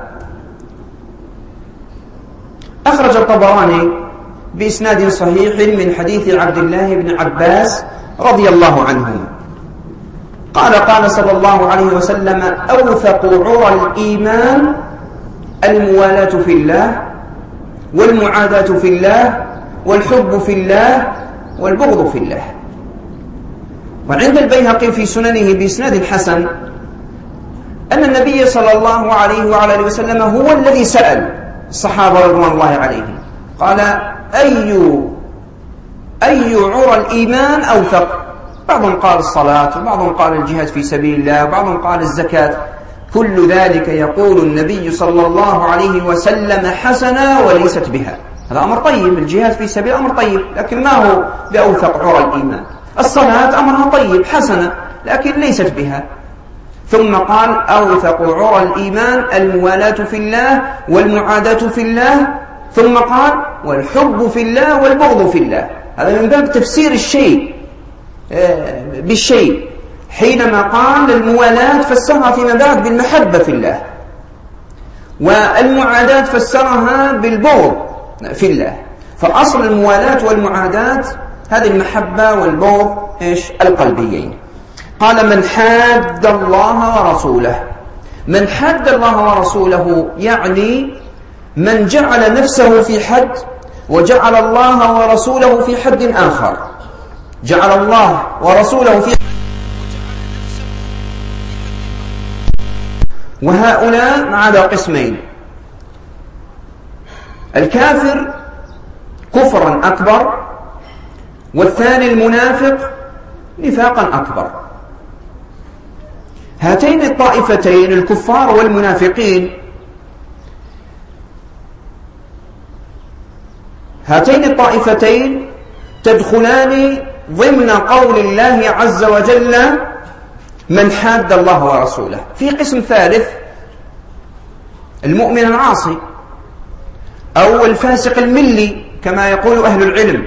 أخرج الطبراني بإسناد صحيح من حديث عبد الله بن عباس رضي الله عنهما قال: قال صلى الله عليه وسلم: أوثق عرى الإيمان الموالاة في الله، والمعاداة في الله، والحب في الله، والبغض في الله. وعند البيهقي في سننه بإسناد حسن أن النبي صلى الله عليه وعلى آله وسلم هو الذي سأل الصحابة رضوان الله عليهم، قال: أي أي عرى الإيمان أوثق؟ بعضهم قال الصلاة، وبعضهم قال الجهاد في سبيل الله، وبعضهم قال الزكاة. كل ذلك يقول النبي صلى الله عليه وسلم حسنا وليست بها. هذا أمر طيب، الجهاد في سبيل أمر طيب، لكن ما هو بأوثق عرى الإيمان. الصلاة أمرها طيب حسنة لكن ليست بها. ثم قال أوثق عرى الإيمان الموالاة في الله والمعاداة في الله، ثم قال والحب في الله والبغض في الله. هذا من باب تفسير الشيء بالشيء. حينما قال الموالاة فسرها فيما بعد بالمحبة في الله، والمعاداة فسرها بالبغض في الله. فأصل الموالاة والمعاداة هذه المحبة والبغض إيش القلبيين. قال من حاد الله ورسوله. من حاد الله ورسوله يعني من جعل نفسه في حد وجعل الله ورسوله في حد آخر. جعل الله ورسوله في حد وهؤلاء على قسمين: الكافر كفرا أكبر، والثاني المنافق نفاقا أكبر. هاتين الطائفتين الكفار والمنافقين هاتين الطائفتين تدخلان ضمن قول الله عز وجل من حاد الله ورسوله. في قسم ثالث المؤمن العاصي أو الفاسق الملي كما يقول أهل العلم.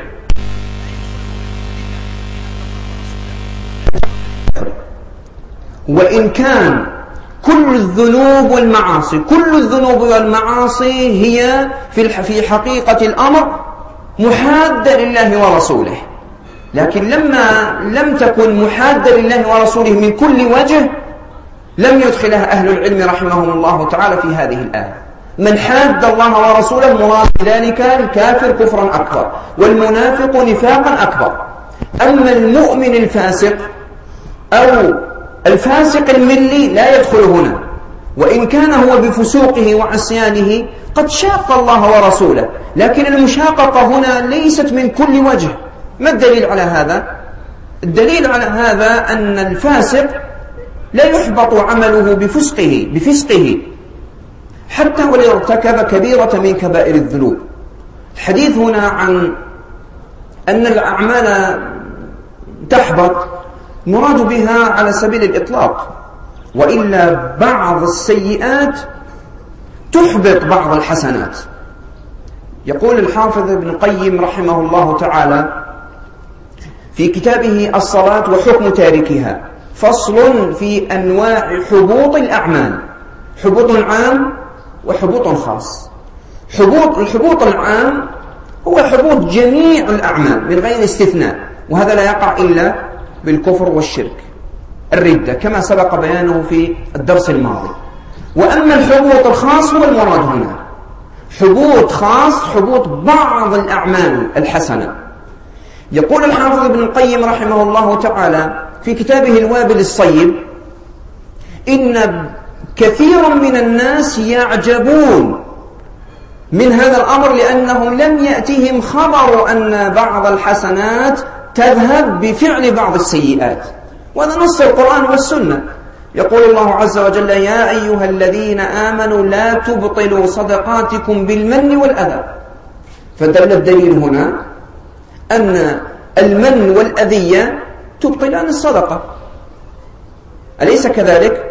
وإن كان كل الذنوب والمعاصي كل الذنوب والمعاصي هي في حقيقة الأمر محادة لله ورسوله، لكن لما لم تكن محادة لله ورسوله من كل وجه لم يدخلها أهل العلم رحمهم الله تعالى في هذه الآية. من حاد الله ورسوله مراد ذلك الكافر كفرا أكبر والمنافق نفاقا أكبر. أما المؤمن الفاسق أو الفاسق الملي لا يدخل هنا، وإن كان هو بفسوقه وعصيانه قد شاق الله ورسوله، لكن المشاققة هنا ليست من كل وجه. ما الدليل على هذا؟ الدليل على هذا أن الفاسق لا يحبط عمله بفسقه بفسقه حتى ولو ارتكب كبيرة من كبائر الذنوب. الحديث هنا عن أن الأعمال تحبط مراد بها على سبيل الإطلاق، وإلا بعض السيئات تحبط بعض الحسنات. يقول الحافظ ابن القيم رحمه الله تعالى في كتابه الصلاة وحكم تاركها: فصل في أنواع حبوط الأعمال، حبوط عام وحبوط خاص. حبوط الحبوط العام هو حبوط جميع الأعمال من غير استثناء، وهذا لا يقع إلا بالكفر والشرك الردة كما سبق بيانه في الدرس الماضي. وأما الحبوط الخاص هو المراد هنا، حبوط خاص حبوط بعض الأعمال الحسنة. يقول الحافظ ابن القيم رحمه الله تعالى في كتابه الوابل الصيب: إن كثيرا من الناس يعجبون من هذا الأمر لأنهم لم يأتهم خبر أن بعض الحسنات تذهب بفعل بعض السيئات، وهذا نص القرآن والسنة. يقول الله عز وجل: يا أيها الذين آمنوا لا تبطلوا صدقاتكم بالمن والأذى. فدل الدليل هنا أن المن والأذية تبطلان الصدقة، أليس كذلك؟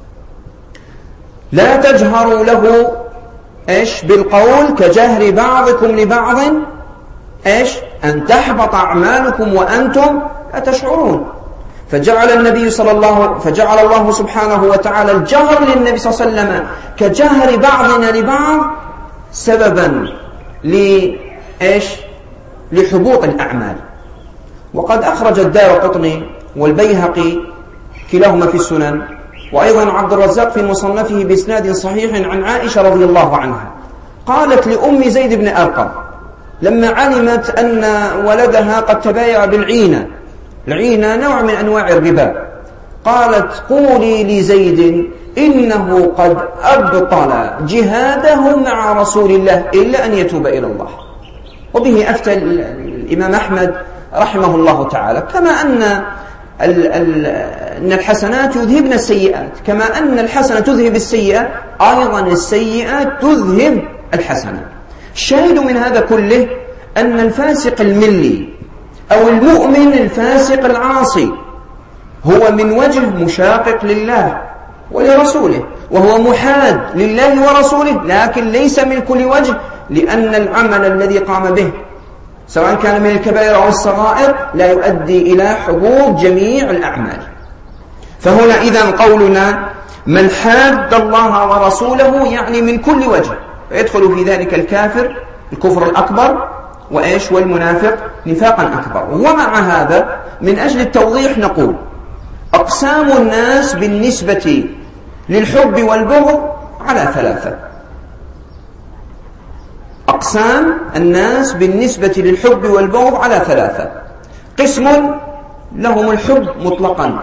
لا تجهروا له إيش بالقول كجهر بعضكم لبعض إيش أن تحبط أعمالكم وأنتم لا تشعرون. فجعل النبي صلى الله فجعل الله سبحانه وتعالى الجهر للنبي صلى الله عليه وسلم كجهر بعضنا لبعض سببا لإيش لحبوط الأعمال. وقد أخرج الدارقطني والبيهقي كلاهما في السنن، وأيضا عبد الرزاق في مصنفه بإسناد صحيح عن عائشة رضي الله عنها قالت لأم زيد بن أرقم لما علمت أن ولدها قد تبايع بالعينة، العينة نوع من أنواع الربا، قالت: قولي لزيد إنه قد أبطل جهاده مع رسول الله إلا أن يتوب إلى الله. وبه أفتى الإمام أحمد رحمه الله تعالى. كما أن أن الحسنات يذهبن السيئات، كما أن الحسنة تذهب السيئة، أيضا السيئات تذهب الحسنة. الشاهد من هذا كله أن الفاسق الملي أو المؤمن الفاسق العاصي هو من وجه مشاقق لله ولرسوله، وهو محاد لله ورسوله، لكن ليس من كل وجه، لأن العمل الذي قام به سواء كان من الكبائر أو الصغائر لا يؤدي إلى حبوط جميع الأعمال. فهنا إذن قولنا من حاد الله ورسوله يعني من كل وجه، فيدخل في ذلك الكافر الكفر الأكبر وإيش والمنافق نفاقا أكبر. ومع هذا من أجل التوضيح نقول أقسام الناس بالنسبة للحب والبغض على ثلاثة. أقسام الناس بالنسبة للحب والبغض على ثلاثة. قسم لهم الحب مطلقا،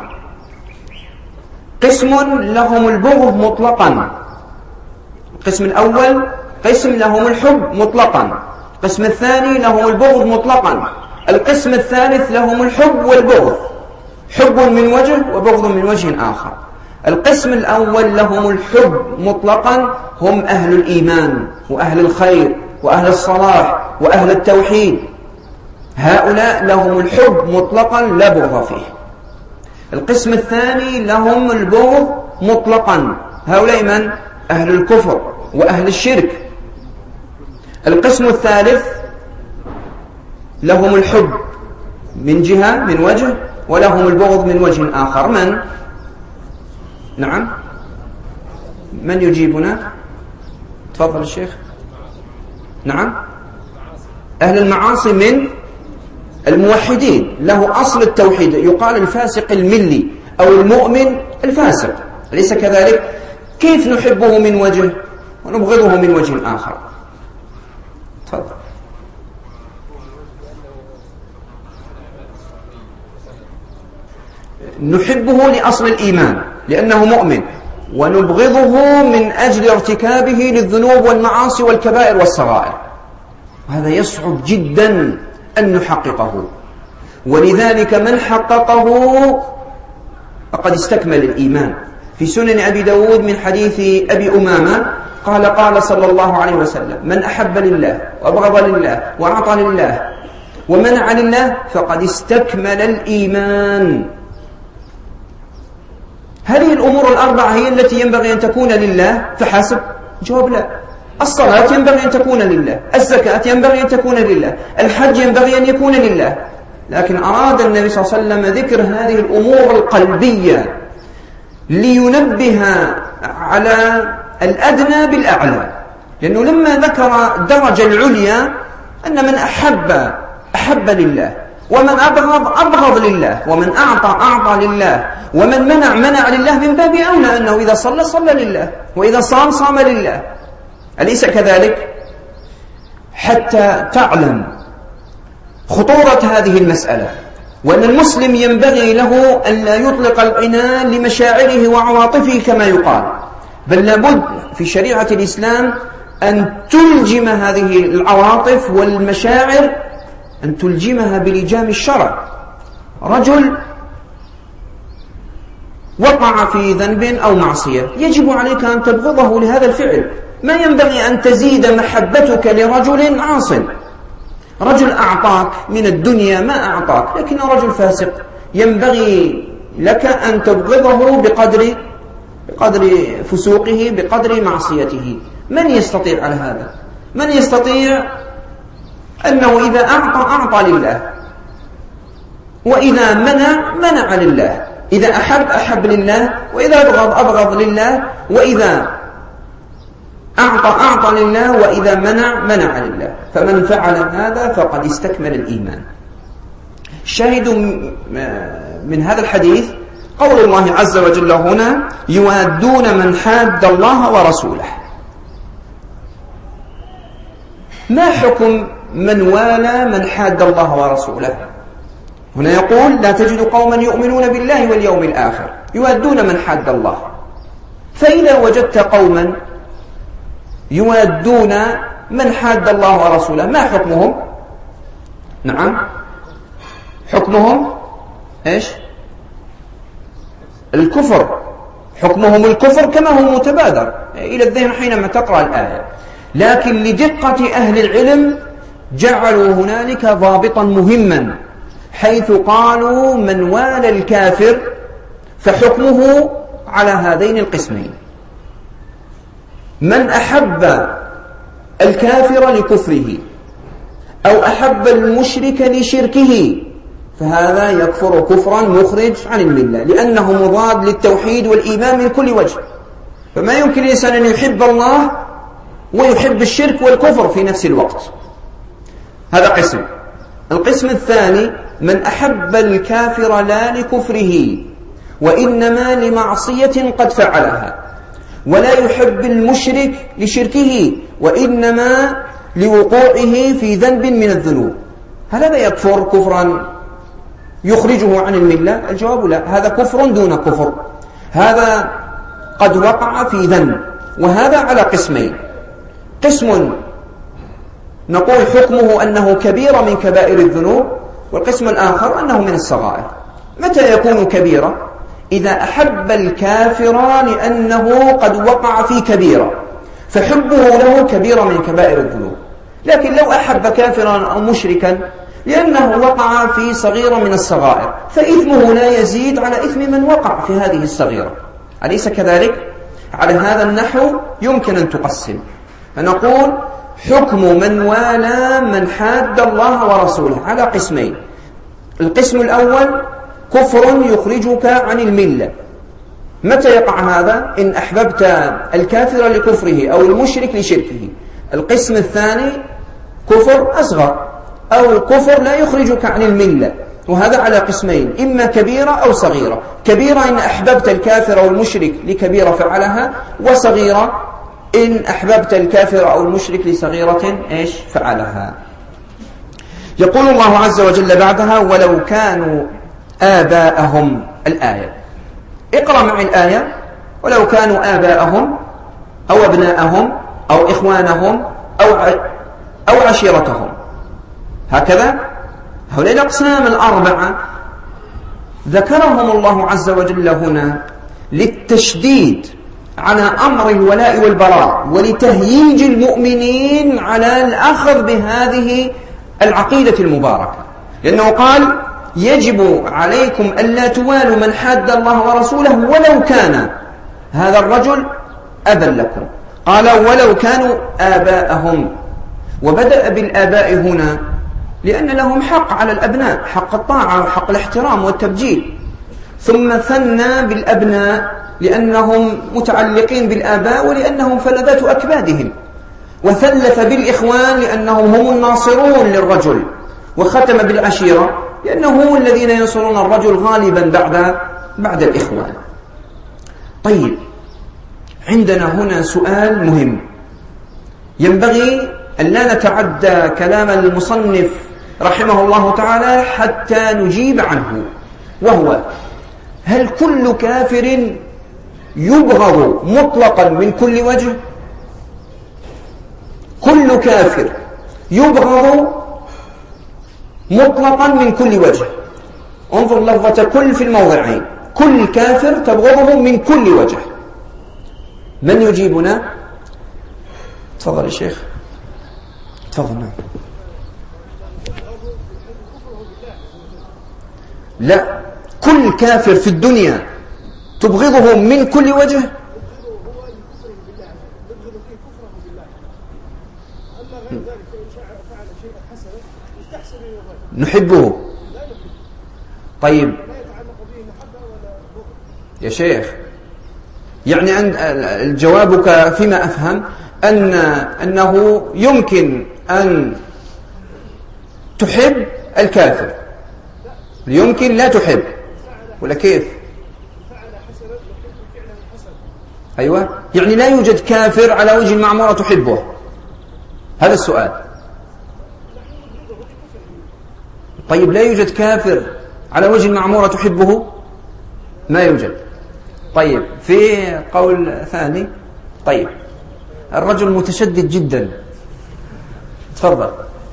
قسم لهم البغض مطلقا. القسم الأول قسم لهم الحب مطلقا، القسم الثاني لهم البغض مطلقا، القسم الثالث لهم الحب والبغض، حب من وجه وبغض من وجه آخر. القسم الأول لهم الحب مطلقا هم أهل الإيمان وأهل الخير وأهل الصلاح وأهل التوحيد، هؤلاء لهم الحب مطلقا لا بغض فيه. القسم الثاني لهم البغض مطلقا، هؤلاء من؟ أهل الكفر وأهل الشرك. القسم الثالث لهم الحب من جهة من وجه ولهم البغض من وجه آخر. من؟ نعم، من يجيبنا؟ تفضل الشيخ. نعم، أهل المعاصي من الموحدين، له أصل التوحيد، يقال الفاسق الملي أو المؤمن الفاسق، أليس كذلك؟ كيف نحبه من وجه ونبغضه من وجه آخر؟ تفضل. نحبه لأصل الإيمان لأنه مؤمن، ونبغضه من أجل ارتكابه للذنوب والمعاصي والكبائر والصغائر. وهذا يصعب جدا أن نحققه، ولذلك من حققه فقد استكمل الإيمان. في سنن أبي داود من حديث أبي أمامة قال قال صلى الله عليه وسلم من أحب لله وأبغض لله وأعطى لله ومنع لله فقد استكمل الإيمان. هذه الأمور الأربعة هي التي ينبغي أن تكون لله فحسب؟ جواب لا. الصلاة ينبغي أن تكون لله، الزكاة ينبغي أن تكون لله، الحج ينبغي أن يكون لله. لكن أراد النبي صلى الله عليه وسلم ذكر هذه الأمور القلبية لينبه على الأدنى بالأعلى، لأنه لما ذكر الدرجة العليا أن من أحب أحب لله، ومن أبغض أبغض لله، ومن أعطى أعطى لله، ومن منع منع لله، من باب أولى أنه إذا صلى صلى لله، وإذا صام صام لله، أليس كذلك؟ حتى تعلم خطورة هذه المسألة، وأن المسلم ينبغي له أن لا يطلق العنان لمشاعره وعواطفه كما يقال، بل لابد في شريعة الإسلام أن تلجم هذه العواطف والمشاعر، أن تلجمها بلجام الشرع. رجل وقع في ذنب أو معصية يجب عليك أن تبغضه لهذا الفعل، ما ينبغي أن تزيد محبتك لرجل عاصٍ. رجل أعطاك من الدنيا ما أعطاك لكن رجل فاسق، ينبغي لك أن تبغضه بقدر بقدر فسوقه بقدر معصيته. من يستطيع على هذا؟ من يستطيع أنه إذا أعطى أعطى لله، وإذا منع منع لله، إذا أحب أحب لله، وإذا أبغض أبغض لله، وإذا أعطى أعطى لله، وإذا منع منع لله. فمن فعل هذا فقد استكمل الإيمان. الشاهد من هذا الحديث قول الله عز وجل هنا يوادون من حاد الله ورسوله. ما حكم من والى من حاد الله ورسوله؟ هنا يقول لا تجد قوما يؤمنون بالله واليوم الآخر يوادون من حاد الله. فإذا وجدت قوما يوادون من حاد الله ورسوله ما حكمهم؟ نعم، حكمهم إيش؟ الكفر. حكمهم الكفر كما هو متبادر إلى الذهن حينما تقرأ الآية، لكن لدقة أهل العلم جعلوا هنالك ضابطا مهما، حيث قالوا من والى الكافر فحكمه على هذين القسمين: من أحب الكافر لكفره أو أحب المشرك لشركه فهذا يكفر كفرا مخرج عن الملة، لأنه مضاد للتوحيد والإيمان من كل وجه. فما يمكن الإنسان أن يحب الله ويحب الشرك والكفر في نفس الوقت. هذا قسم. القسم الثاني: من أحب الكافر لا لكفره وإنما لمعصية قد فعلها، ولا يحب المشرك لشركه وإنما لوقوعه في ذنب من الذنوب، هل هذا يكفر كفرا يخرجه عن الملة؟ الجواب لا، هذا كفر دون كفر، هذا قد وقع في ذنب. وهذا على قسمين: قسم نقول حكمه أنه كبيرة من كبائر الذنوب، والقسم الآخر أنه من الصغائر. متى يكون كبيرة؟ إذا أحب الكافر لأنه قد وقع في كبيرة فحبه له كبيرة من كبائر الذنوب. لكن لو أحب كافرا أو مشركا لأنه وقع في صغيرة من الصغائر فإثمه لا يزيد على إثم من وقع في هذه الصغيرة، أليس كذلك؟ على هذا النحو يمكن أن تقسم، فنقول حكم من والى من حاد الله ورسوله على قسمين: القسم الأول كفر يخرجك عن الملة. متى يقع هذا؟ إن أحببت الكافر لكفره أو المشرك لشركه. القسم الثاني كفر أصغر أو كفر لا يخرجك عن الملة، وهذا على قسمين: إما كبيرة أو صغيرة. كبيرة إن أحببت الكافر أو المشرك لكبيرة فعلها، وصغيرة إن أحببت الكافر أو المشرك لصغيرة إيش فعلها. يقول الله عز وجل بعدها: ولو كانوا آباءهم. الآية، اقرأ معي الآية: ولو كانوا آباءهم أو أبناءهم أو إخوانهم أو أو عشيرتهم. هكذا هؤلاء الأقسام الأربعة ذكرهم الله عز وجل هنا للتشديد على أمر الولاء والبراء، ولتهييج المؤمنين على الأخذ بهذه العقيدة المباركة، لأنه قال: يجب عليكم ألا توالوا من حاد الله ورسوله ولو كان هذا الرجل أبا لكم. قال: ولو كانوا آباءهم، وبدأ بالآباء هنا لأن لهم حق على الأبناء، حق الطاعة وحق الاحترام والتبجيل، ثم ثنى بالأبناء لأنهم متعلقين بالآباء ولأنهم فلذات أكبادهم، وثلث بالإخوان لأنهم هم الناصرون للرجل، وختم بالعشيرة لأنهم هم الذين ينصرون الرجل غالبا بعد بعد الإخوان. طيب، عندنا هنا سؤال مهم ينبغي أن لا نتعدى كلام المصنف رحمه الله تعالى حتى نجيب عنه، وهو: هل كل كافر يبغض مطلقا من كل وجه؟ كل كافر يبغض مطلقا من كل وجه. انظر لفظة كل في الموضعين: كل كافر تبغضه من كل وجه. من يجيبنا؟ تفضل يا شيخ. تفضل. نعم. لا، كل كافر في الدنيا تبغضه من كل وجه. نحبه. طيب يا شيخ، يعني أن جوابك فيما أفهم أن أنه يمكن أن تحب الكافر، يمكن لا تحب، ولا كيف؟ أيوة، يعني لا يوجد كافر على وجه المعمورة تحبه، هذا السؤال. طيب، لا يوجد كافر على وجه المعمورة تحبه؟ ما يوجد. طيب، في قول ثاني. طيب، الرجل متشدد جدا. تفضل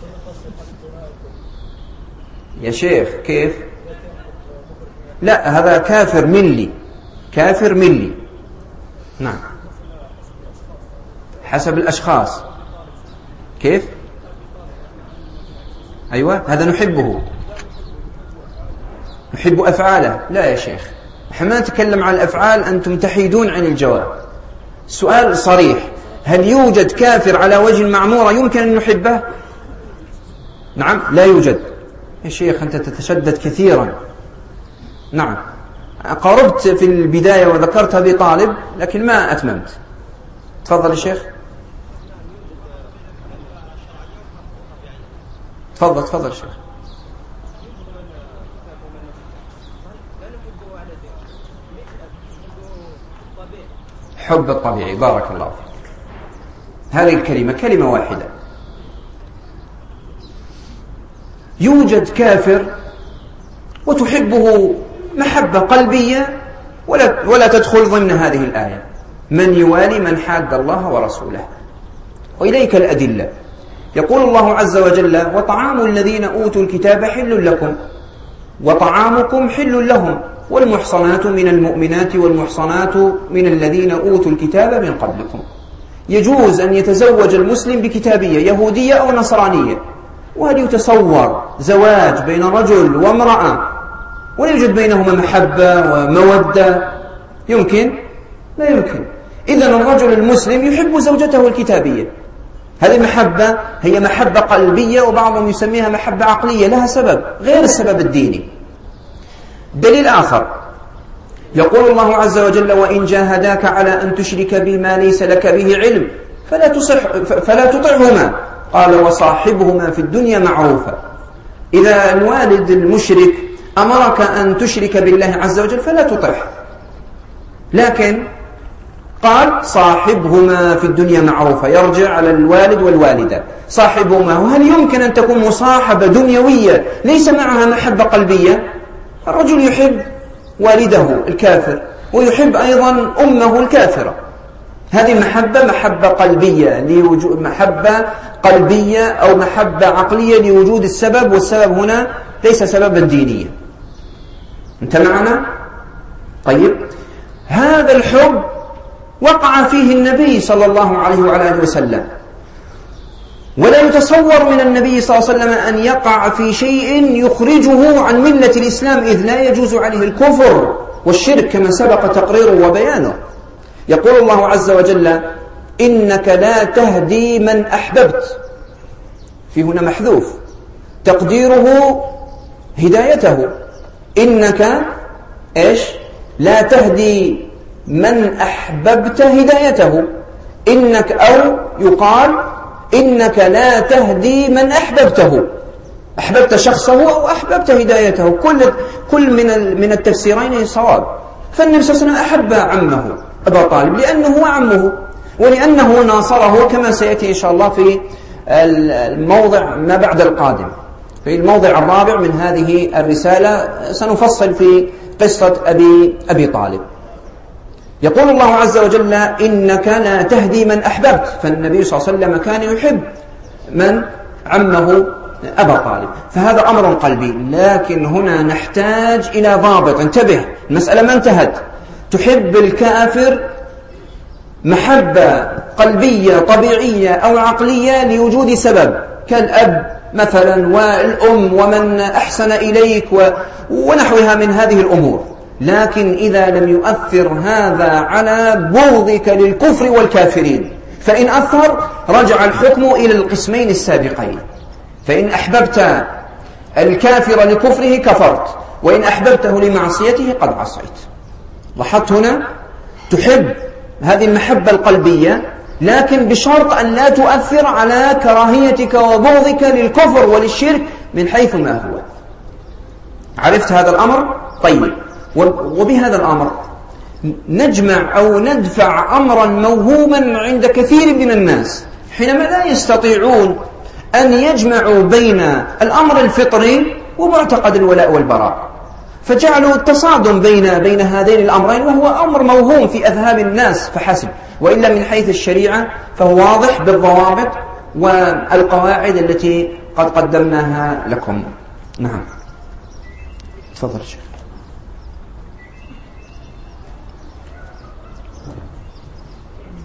يا شيخ. كيف؟ لا، هذا كافر ملي، كافر ملي. نعم، حسب الأشخاص. كيف؟ أيوة، هذا نحبه. نحب أفعاله. لا يا شيخ، نحن ما نتكلم عن الأفعال، أنتم تحيدون عن الجواب. السؤال صريح: هل يوجد كافر على وجه المعمورة يمكن أن نحبه؟ نعم، لا يوجد. يا شيخ أنت تتشدد كثيرا. نعم، قاربت في البداية وذكرت أبي طالب لكن ما أتممت. تفضل يا شيخ. تفضل تفضل يا شيخ. حب الطبيعي، بارك الله فيك. هذه الكلمة كلمة واحدة. يوجد كافر وتحبه محبة قلبية ولا, ولا تدخل ضمن هذه الآية: من يوالي من حاد الله ورسوله. وإليك الأدلة. يقول الله عز وجل: وطعام الذين أوتوا الكتاب حل لكم وطعامكم حل لهم والمحصنات من المؤمنات والمحصنات من الذين أوتوا الكتاب من قبلكم. يجوز أن يتزوج المسلم بكتابية يهودية أو نصرانية، وهل يتصور زواج بين رجل وامرأة ولا يوجد بينهما محبة ومودة؟ يمكن؟ لا يمكن. إذن الرجل المسلم يحب زوجته الكتابية. هذه محبة هي محبة قلبية، وبعضهم يسميها محبة عقلية، لها سبب غير السبب الديني. دليل آخر: يقول الله عز وجل: وإن جاهداك على أن تشرك بما ليس لك به علم فلا, تصح فلا تطعهما قال وصاحبهما في الدنيا معروفا. إذا الوالد المشرك أمرك أن تشرك بالله عز وجل فلا تطعه، لكن قال صاحبهما في الدنيا معروفا، يرجع على الوالد والوالدة. صاحبهما، وهل يمكن أن تكون مصاحبة دنيوية ليس معها محبة قلبية؟ الرجل يحب والده الكافر ويحب أيضا أمه الكافرة، هذه محبة محبة قلبية لوجود محبة قلبية أو محبة عقلية لوجود السبب، والسبب هنا ليس سببا دينيا. أنت معنا؟ طيب، هذا الحب وقع فيه النبي صلى الله عليه وعلى آله وسلم، ولا يتصور من النبي صلى الله عليه وسلم أن يقع في شيء يخرجه عن ملة الإسلام، إذ لا يجوز عليه الكفر والشرك كما سبق تقريره وبيانه. يقول الله عز وجل: إنك لا تهدي من أحببت. في هنا محذوف تقديره هدايته. إنك إيش؟ لا تهدي من أحببت هدايته. إنك، أو يقال إنك لا تهدي من أحببته، أحببت شخصه أو أحببت هدايته، كل كل من من التفسيرين صواب. فالنبي صلى الله عليه وسلم أحب عمه أبا طالب لأنه هو عمه، ولأنه ناصره، كما سيأتي إن شاء الله في الموضع ما بعد القادم، في الموضع الرابع من هذه الرسالة سنفصل في قصة أبي أبي طالب. يقول الله عز وجل: إنك لا تهدي من أحببت. فالنبي صلى الله عليه وسلم كان يحب من؟ عمه أبا طالب، فهذا أمر قلبي. لكن هنا نحتاج إلى ضابط. انتبه، المسألة ما انتهت. تحب الكافر محبة قلبية طبيعية أو عقلية لوجود سبب، كالأب مثلا والأم ومن أحسن إليك ونحوها من هذه الأمور. لكن إذا لم يؤثر هذا على بغضك للكفر والكافرين، فإن أثر رجع الحكم إلى القسمين السابقين. فإن أحببت الكافر لكفره كفرت، وإن أحببته لمعصيته قد عصيت. لاحظت هنا؟ تحب هذه المحبة القلبية، لكن بشرط أن لا تؤثر على كراهيتك وبغضك للكفر وللشرك من حيث ما هو. عرفت هذا الأمر؟ طيب، وبهذا الأمر نجمع أو ندفع أمرا موهوما عند كثير من الناس حينما لا يستطيعون أن يجمعوا بين الأمر الفطري ومعتقد الولاء والبراء، فجعلوا التصادم بين بين هذين الأمرين، وهو أمر موهوم في أذهان الناس فحسب، وإلا من حيث الشريعة فهو واضح بالضوابط والقواعد التي قد قدمناها لكم. نعم، تفضل شيخ.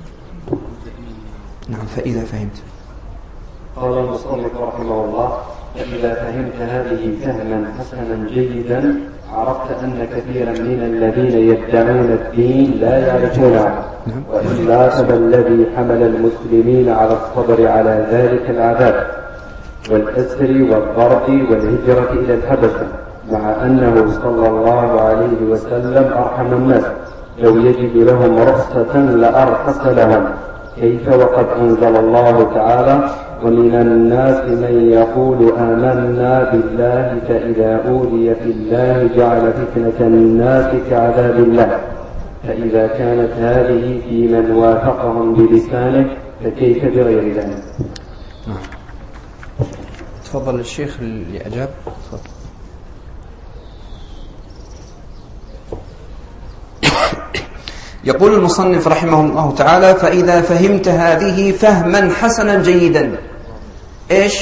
نعم، فإذا فهمت. قال المصنف رحمه الله: فإذا فهمت هذه فهما حسنا جيدا عرفت أن كثيرا من الذين يدعون الدين لا يعرفونه، وإلا فما الذي حمل المسلمين على الصبر على ذلك العذاب والأسر والضرب والهجرة إلى الحبشة، مع أنه صلى الله عليه وسلم أرحم الناس، لو يجد لهم رخصة لأرخص لهم، كيف وقد أنزل الله تعالى: ومن الناس من يقول آمنا بالله فإذا أوذي في الله جعل فتنة الناس كعذاب الله. فإذا كانت هذه في من وافقهم بلسانه فكيف بغير ذلك؟ تفضل الشيخ اللي أجاب. يقول المصنف رحمه الله تعالى: فإذا فهمت هذه فهما حسنا جيدا. إيش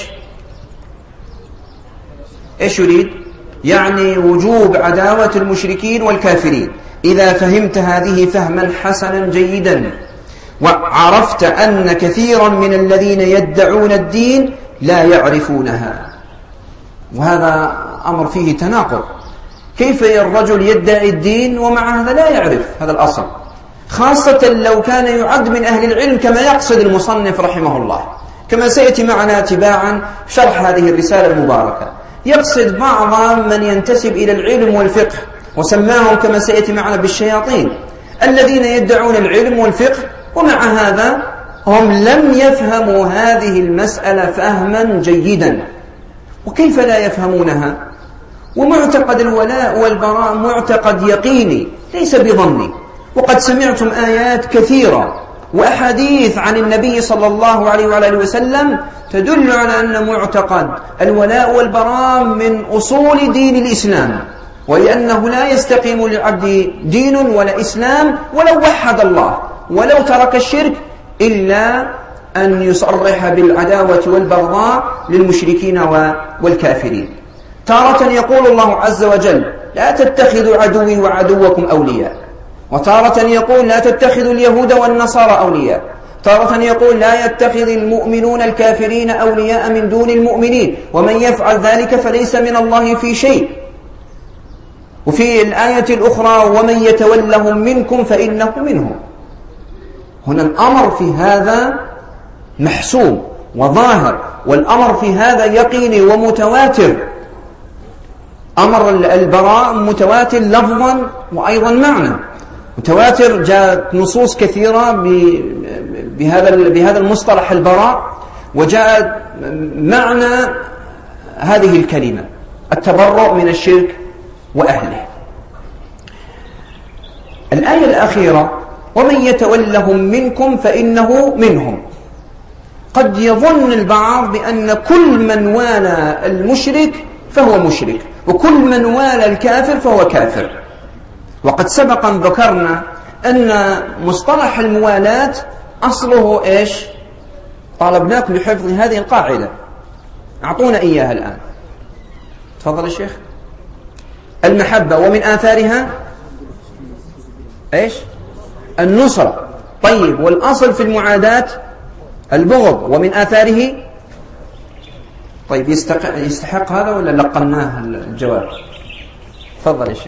إيش يريد؟ يعني وجوب عداوة المشركين والكافرين. إذا فهمت هذه فهما حسنا جيدا وعرفت أن كثيرا من الذين يدعون الدين لا يعرفونها. وهذا أمر فيه تناقض. كيف الرجل يدعي الدين ومع هذا لا يعرف هذا الأصل، خاصة لو كان يعد من أهل العلم كما يقصد المصنف رحمه الله، كما سيأتي معنا تباعا شرح هذه الرسالة المباركة. يقصد بعض من ينتسب إلى العلم والفقه، وسماهم كما سيأتي معنا بالشياطين، الذين يدعون العلم والفقه ومع هذا هم لم يفهموا هذه المسألة فهما جيدا. وكيف لا يفهمونها؟ ومعتقد الولاء والبراء معتقد يقيني ليس بظني، وقد سمعتم آيات كثيرة وأحاديث عن النبي صلى الله عليه وعلى وسلم تدل على أن معتقد الولاء والبراء من أصول دين الإسلام، ولأنه لا يستقيم للعبد دين ولا إسلام ولو وحد الله ولو ترك الشرك إلا أن يصرح بالعداوة والبغضاء للمشركين والكافرين. تارة يقول الله عز وجل: لا تتخذوا عدوي وعدوكم أولياء، وتارة يقول: لا تتخذوا اليهود والنصارى أولياء، تارة يقول: لا يتخذ المؤمنون الكافرين أولياء من دون المؤمنين، ومن يفعل ذلك فليس من الله في شيء. وفي الآية الأخرى: ومن يتولهم منكم فإنه منهم. هنا الأمر في هذا محسوم وظاهر، والأمر في هذا يقيني ومتواتر. أمر البراء متواتر لفظا وأيضا معنى، متواتر، جاءت نصوص كثيرة بهذا بهذا المصطلح البراء، وجاءت معنى هذه الكلمة التبرؤ من الشرك وأهله. الآية الأخيرة: ومن يتولهم منكم فإنه منهم. قد يظن البعض بأن كل من والى المشرك فهو مشرك، وكل من والى الكافر فهو كافر. وقد سبقا ذكرنا أن مصطلح الموالاة أصله إيش؟ طالبناكم بحفظ هذه القاعدة، أعطونا إياها الآن. تفضل الشيخ. المحبة، ومن آثارها إيش؟ النصرة. طيب، والأصل في المعاداة البغض، ومن آثاره. طيب، يستحق, يستحق هذا ولا لقناه الجواب؟ تفضل يا شيخ.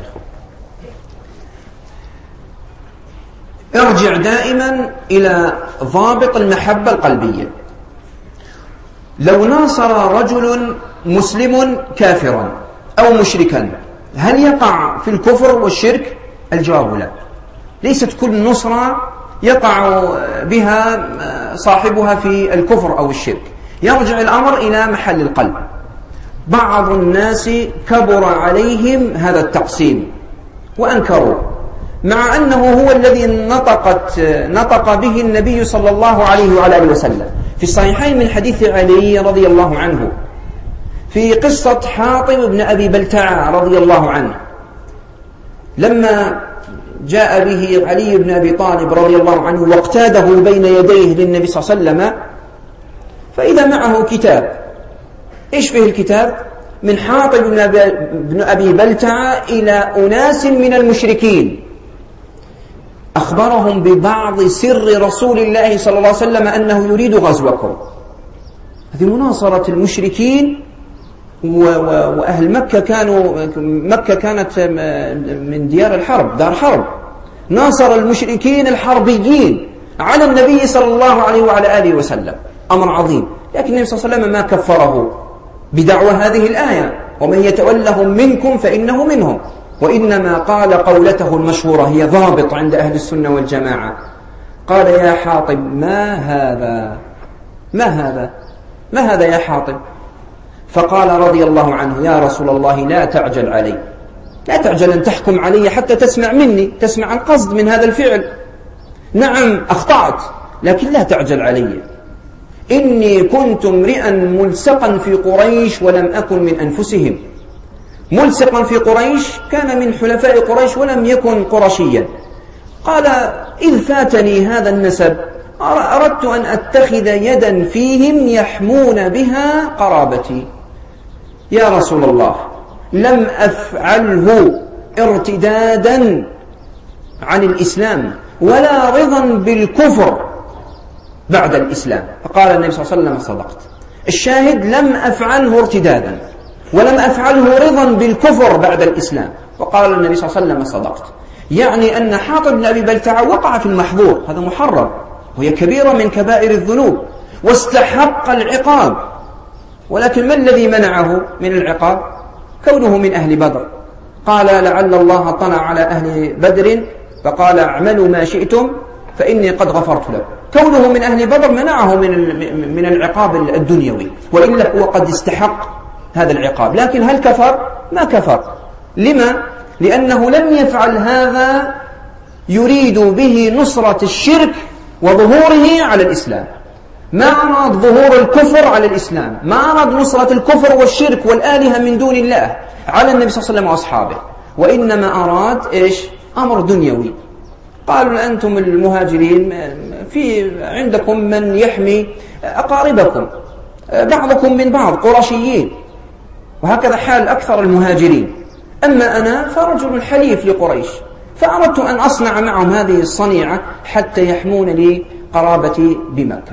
ارجع دائما إلى ضابط المحبة القلبية. لو ناصر رجل مسلم كافرا أو مشركا هل يقع في الكفر والشرك؟ الجواب لا. ليست كل نصرة يقع بها صاحبها في الكفر أو الشرك، يرجع الأمر إلى محل القلب. بعض الناس كبر عليهم هذا التقسيم وأنكروا، مع أنه هو الذي نطقت نطق به النبي صلى الله عليه وعلى آله وسلم في الصحيحين من حديث علي رضي الله عنه في قصة حاطب بن أبي بلتعة رضي الله عنه، لما جاء به علي بن أبي طالب رضي الله عنه واقتاده بين يديه للنبي صلى الله عليه وسلم، فإذا معه كتاب. إيش فيه الكتاب؟ من حاطب بن أبي بلتعة إلى أناس من المشركين، أخبرهم ببعض سر رسول الله صلى الله عليه وسلم أنه يريد غزوكم. هذه مناصرة المشركين وأهل مكة كانوا مكة كانت من ديار الحرب، دار حرب، ناصر المشركين الحربيين على النبي صلى الله عليه وعلى آله وسلم، أمر عظيم. لكن النبي صلى الله عليه وسلم ما كفره بدعوى هذه الآية: ومن يتولهم منكم فإنه منهم، وإنما قال قولته المشهورة هي ضابط عند أهل السنة والجماعة، قال: يا حاطب ما هذا ما هذا ما هذا يا حاطب؟ فقال رضي الله عنه: يا رسول الله لا تعجل علي، لا تعجل أن تحكم علي حتى تسمع مني، تسمع القصد من هذا الفعل. نعم أخطأت، لكن لا تعجل علي، إني كنت امرئا ملصقا في قريش ولم أكن من أنفسهم. ملصقا في قريش كان من حلفاء قريش ولم يكن قرشيا. قال: إذ فاتني هذا النسب أردت أن أتخذ يدا فيهم يحمون بها قرابتي. يا رسول الله لم أفعله ارتدادا عن الإسلام ولا رضا بالكفر بعد الإسلام. فقال النبي صلى الله عليه وسلم: صدقت. الشاهد: لم أفعله ارتدادا ولم أفعله رضا بالكفر بعد الإسلام. وقال النبي صلى الله عليه وسلم: صدقت. يعني أن حاطب بن أبي بلتعة وقع في المحظور، هذا محرم وهي كبيرة من كبائر الذنوب واستحق العقاب. ولكن ما الذي منعه من العقاب؟ كونه من أهل بدر. قال: لعل الله طلع على أهل بدر فقال: اعملوا ما شئتم فإني قد غفرت لكم. كونه من أهل بدر منعه من من العقاب الدنيوي، وإلا هو قد استحق هذا العقاب. لكن هل كفر؟ ما كفر. لما؟ لأنه لم يفعل هذا يريد به نصرة الشرك وظهوره على الإسلام. ما أراد ظهور الكفر على الإسلام، ما أراد نصرة الكفر والشرك والآلهة من دون الله على النبي صلى الله عليه وسلم وأصحابه، وإنما أراد إيش؟ أمر دنيوي. قالوا: أنتم المهاجرين في عندكم من يحمي أقاربكم، بعضكم من بعض، قرشيين، وهكذا حال أكثر المهاجرين. أما أنا فرجل حليف لقريش، فأردت أن أصنع معهم هذه الصنيعة حتى يحمون لي قرابتي بمكة.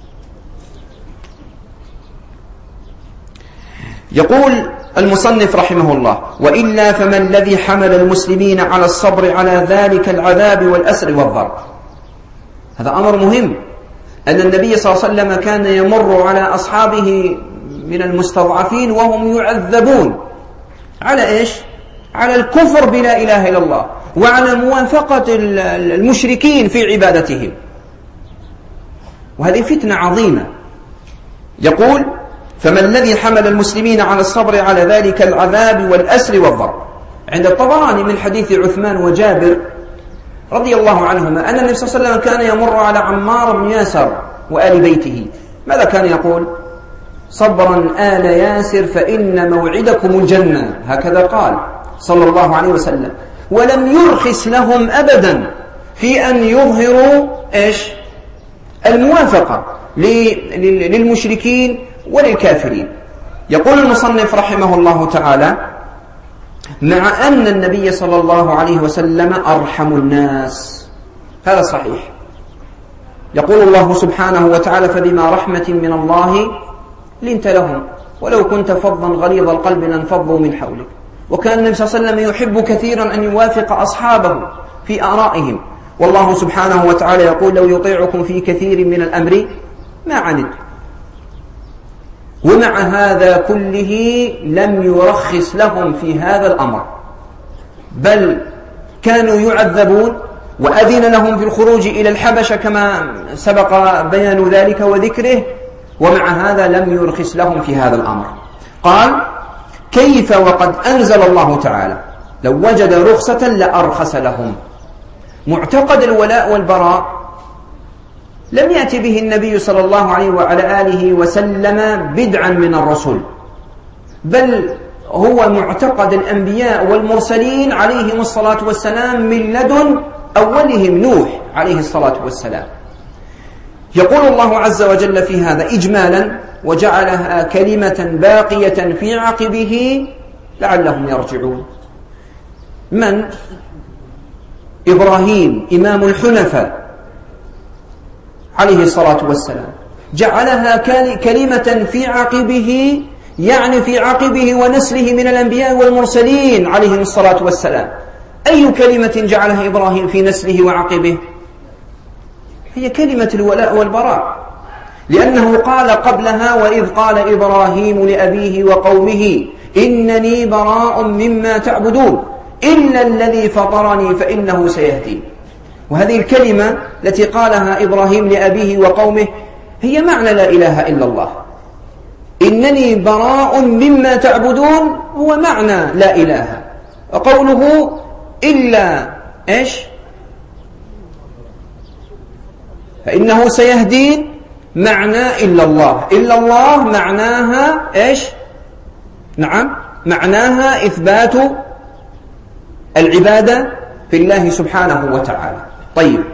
يقول المصنف رحمه الله: وإلا فما الذي حمل المسلمين على الصبر على ذلك العذاب والأسر والضرب؟ هذا أمر مهم، أن النبي صلى الله عليه وسلم كان يمر على أصحابه من المستضعفين وهم يعذبون على إيش؟ على الكفر بلا إله إلا الله، وعلى موافقة المشركين في عبادتهم، وهذه فتنة عظيمة. يقول: فما الذي حمل المسلمين على الصبر على ذلك العذاب والأسر والضرب؟ عند الطبراني من حديث عثمان وجابر رضي الله عنهما أن النبي صلى الله عليه وسلم كان يمر على عمار بن ياسر وآل بيته، ماذا كان يقول؟ صبرا آل ياسر فإن موعدكم الجنة، هكذا قال صلى الله عليه وسلم. ولم يرخص لهم أبدا في أن يظهروا إيش؟ الموافقة للمشركين وللكافرين. يقول المصنف رحمه الله تعالى: مع أن النبي صلى الله عليه وسلم أرحم الناس، هذا صحيح. يقول الله سبحانه وتعالى: فبما رحمة من الله لنت لهم ولو كنت فظا غليظ القلب لانفضوا من حولك. وكان النبي صلى الله عليه وسلم يحب كثيرا أن يوافق أصحابه في آرائهم، والله سبحانه وتعالى يقول: لو يطيعكم في كثير من الأمر ما عنتم. ومع هذا كله لم يرخص لهم في هذا الأمر، بل كانوا يعذبون، وأذن لهم في الخروج إلى الحبشة كما سبق بيان ذلك وذكره، ومع هذا لم يرخص لهم في هذا الأمر. قال: كيف وقد أنزل الله تعالى لو وجد رخصة لأرخص لهم. معتقد الولاء والبراء لم يأتي به النبي صلى الله عليه وعلى آله وسلم بدعا من الرسل، بل هو معتقد الأنبياء والمرسلين عليهم الصلاة والسلام من لدن أولهم نوح عليه الصلاة والسلام. يقول الله عز وجل في هذا إجمالا: وجعلها كلمة باقية في عقبه لعلهم يرجعون. من؟ إبراهيم إمام الحنفاء عليه الصلاة والسلام، جعلها كلمة في عقبه يعني في عقبه ونسله من الأنبياء والمرسلين عليهم الصلاة والسلام. أي كلمة جعلها إبراهيم في نسله وعقبه؟ هي كلمة الولاء والبراء، لأنه قال قبلها: وإذ قال إبراهيم لأبيه وقومه إنني براء مما تعبدون إلا الذي فطرني فإنه سيهدين. وهذه الكلمة التي قالها إبراهيم لأبيه وقومه هي معنى لا إله إلا الله. إنني براء مما تعبدون هو معنى لا إله، وقوله إلا إيش؟ فإنه سيهدين معنى إلا الله. إلا الله معناها إيش؟ نعم، معناها إثبات العبادة في الله سبحانه وتعالى. طيب،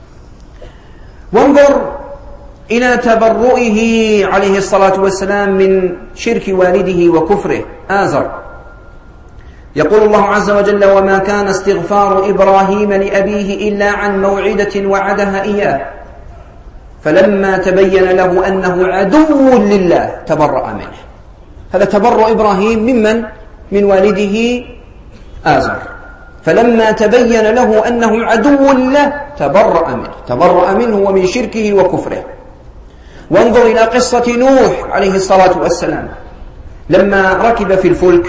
وانظر إلى تبرؤه عليه الصلاة والسلام من شرك والده وكفره آزر. يقول الله عز وجل: وما كان استغفار إبراهيم لأبيه إلا عن موعدة وعدها إياه فلما تبين له أنه عدو لله تبرأ منه. هذا تبرؤ إبراهيم ممن؟ من والده آزر. فلما تبين له أنه عدو لله تبرأ منه، تبرأ منه ومن شركه وكفره. وانظر إلى قصة نوح عليه الصلاة والسلام لما ركب في الفلك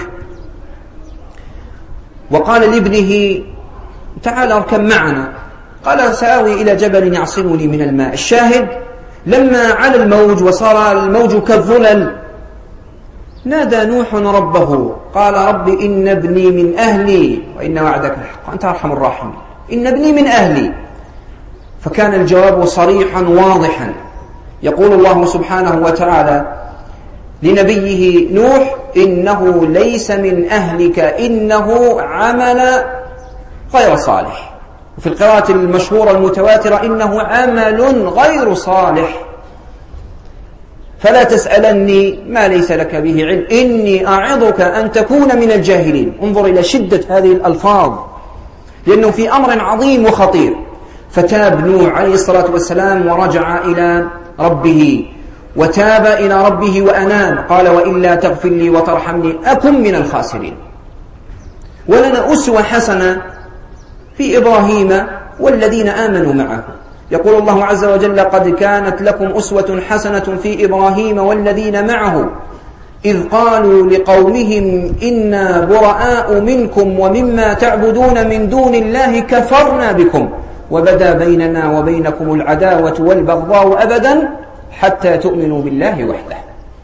وقال لابنه: تعال اركب معنا. قال: سآوي إلى جبل يعصمني من الماء. الشاهد لما على الموج وصار الموج كالظلل نادى نوح ربه قال: رب إن ابني من أهلي وإن وعدك الحق أنت أرحم الراحمين، إن ابني من أهلي. فكان الجواب صريحا واضحا. يقول الله سبحانه وتعالى لنبيه نوح: إنه ليس من أهلك إنه عمل غير صالح. وفي القراءة المشهورة المتواترة: إنه عمل غير صالح، فلا تسألني ما ليس لك به علم إني أعظك أن تكون من الجاهلين. انظر إلى شدة هذه الألفاظ، لأنه في أمر عظيم وخطير. فتاب نوح عليه الصلاة والسلام ورجع إلى ربه، وتاب إلى ربه وأناب. قال: وإلا تغفر لي وترحمني أكن من الخاسرين. ولنا أسوة حسنة في إبراهيم والذين آمنوا معه. يقول الله عز وجل: قد كانت لكم أسوة حسنة في إبراهيم والذين معه إذ قالوا لقومهم إنا براء منكم ومما تعبدون من دون الله كفرنا بكم وبدا بيننا وبينكم العداوة والبغضاء أبدا حتى تؤمنوا بالله وحده.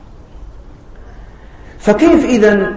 فكيف إذن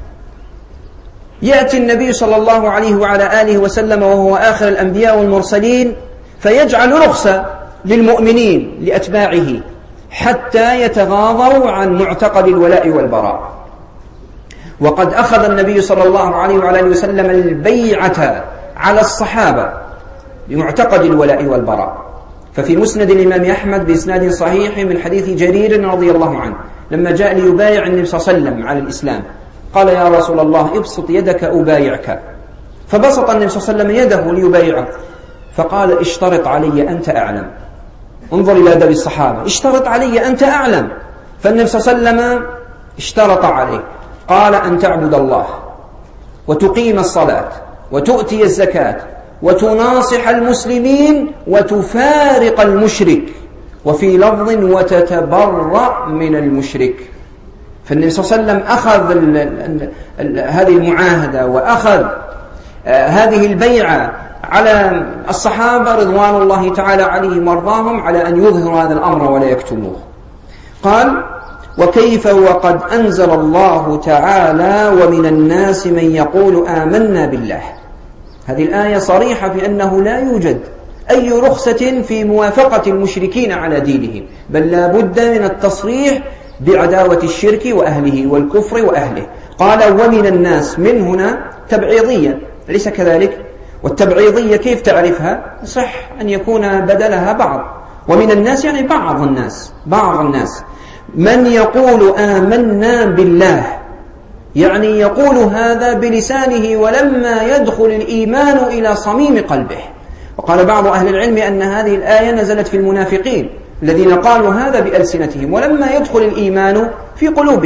يأتي النبي صلى الله عليه وعلى آله وسلم وهو آخر الأنبياء والمرسلين فيجعل رخصة للمؤمنين لأتباعه حتى يتغاضوا عن معتقد الولاء والبراء؟ وقد أخذ النبي صلى الله عليه وعلى آله وسلم البيعة على الصحابة بمعتقد الولاء والبراء. ففي مسند الإمام أحمد بإسناد صحيح من حديث جرير رضي الله عنه لما جاء ليبايع النبي صلى الله عليه وسلم على الإسلام قال: يا رسول الله ابسط يدك أبايعك. فبسط النبي صلى الله عليه وسلم يده ليبايعه فقال: اشترط علي أنت أعلم. انظر إلى أدب الصحابة، اشترط علي أنت أعلم. فالنبي صلى الله عليه وسلم اشترط عليه، قال: أن تعبد الله وتقيم الصلاة وتؤتي الزكاة وتناصح المسلمين وتفارق المشرك، وفي لفظ وتتبرأ من المشرك. فالنبي صلى الله عليه وسلم أخذ ال ال ال هذه المعاهدة وأخذ آه هذه البيعة على الصحابة رضوان الله تعالى عليهم وارضاهم على أن يظهروا هذا الأمر ولا يكتموه. قال: وكيف وقد أنزل الله تعالى ومن الناس من يقول آمنا بالله. هذه الآية صريحة بأنه لا يوجد أي رخصة في موافقة المشركين على دينهم، بل لا بد من التصريح بعداوة الشرك وأهله والكفر وأهله. قال: ومن الناس، من هنا تبعيضية، أليس كذلك؟ والتبعيضية كيف تعرفها؟ صح أن يكون بدلها بعض. ومن الناس يعني بعض الناس، بعض الناس من يقول آمنا بالله، يعني يقول هذا بلسانه ولما يدخل الإيمان إلى صميم قلبه. وقال بعض أهل العلم أن هذه الآية نزلت في المنافقين الذين قالوا هذا بألسنتهم ولما يدخل الإيمان في قلوبهم،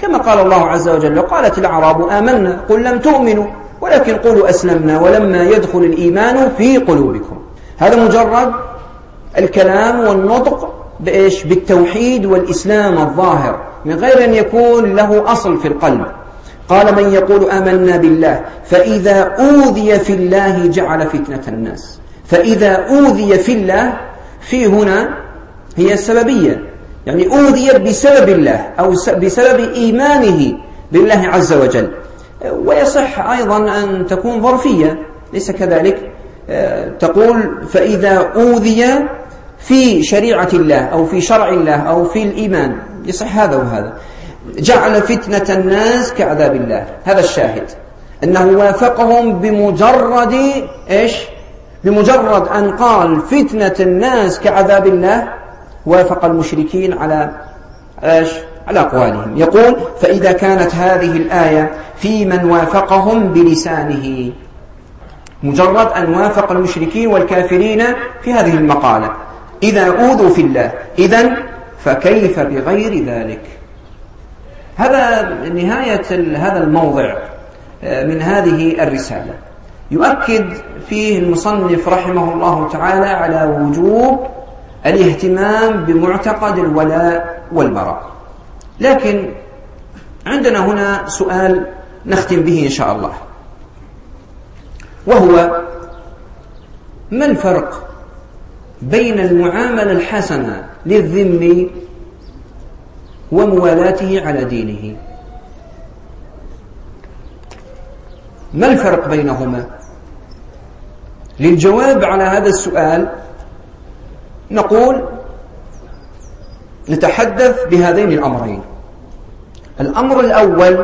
كما قال الله عز وجل: قالت الأعراب آمنا قل لم تؤمنوا ولكن قولوا أسلمنا ولما يدخل الإيمان في قلوبكم. هذا مجرد الكلام والنطق بإيش؟ بالتوحيد والإسلام الظاهر من غير أن يكون له أصل في القلب. قال: من يقول آمنا بالله فإذا أوذي في الله جعل فتنة الناس. فإذا أوذي في الله، في هنا هي السببية، يعني أوذي بسبب الله أو بسبب إيمانه بالله عز وجل. ويصح أيضا أن تكون ظرفية، ليس كذلك؟ تقول: فإذا أوذي في شريعة الله أو في شرع الله أو في الإيمان، يصح هذا وهذا. جعل فتنة الناس كعذاب الله، هذا الشاهد، أنه وافقهم بمجرد إيش؟ بمجرد أن قال فتنة الناس كعذاب الله، وافق المشركين على إيش؟ على أقوالهم. يقول: فإذا كانت هذه الآية في من وافقهم بلسانه، مجرد أن وافق المشركين والكافرين في هذه المقالة، إذا أوذوا في الله، إذن فكيف بغير ذلك؟ هذا نهاية هذا الموضع من هذه الرسالة. يؤكد فيه المصنف رحمه الله تعالى على وجوب الاهتمام بمعتقد الولاء والبراء. لكن عندنا هنا سؤال نختم به إن شاء الله، وهو: ما الفرق بين المعاملة الحسنة للذمي وموالاته على دينه؟ ما الفرق بينهما؟ للجواب على هذا السؤال نقول نتحدث بهذين الأمرين. الأمر الأول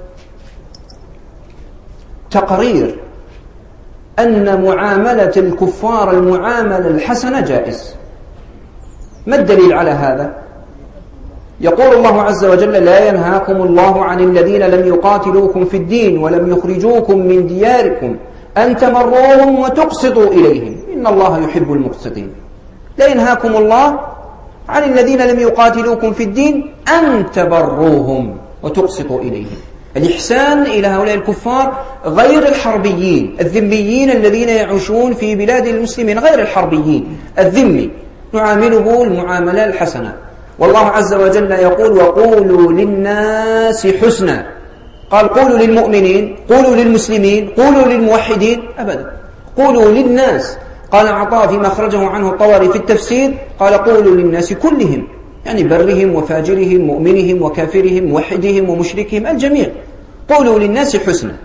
تقرير أن معاملة الكفار المعاملة الحسنة جائز. ما الدليل على هذا؟ يقول الله عز وجل: لا ينهاكم الله عن الذين لم يقاتلوكم في الدين ولم يخرجوكم من دياركم أن تمروهم وتقسطوا إليهم إن الله يحب المقسطين. لا ينهاكم الله عن الذين لم يقاتلوكم في الدين أن تبروهم وتقسطوا إليهم. الإحسان إلى هؤلاء الكفار غير الحربيين الذميين الذين يعيشون في بلاد المسلمين، غير الحربيين. الذمي نعامله المعاملة الحسنة. والله عز وجل يقول: وقولوا للناس حسنا. قال: قولوا للمؤمنين، قولوا للمسلمين، قولوا للموحدين؟ أبدا، قولوا للناس. قال عطاء فيما أخرجه عنه الطبري في التفسير، قال: قولوا للناس كلهم، يعني برهم وفاجرهم، مؤمنهم وكافرهم، موحدهم ومشركهم، الجميع. قولوا للناس حسنا.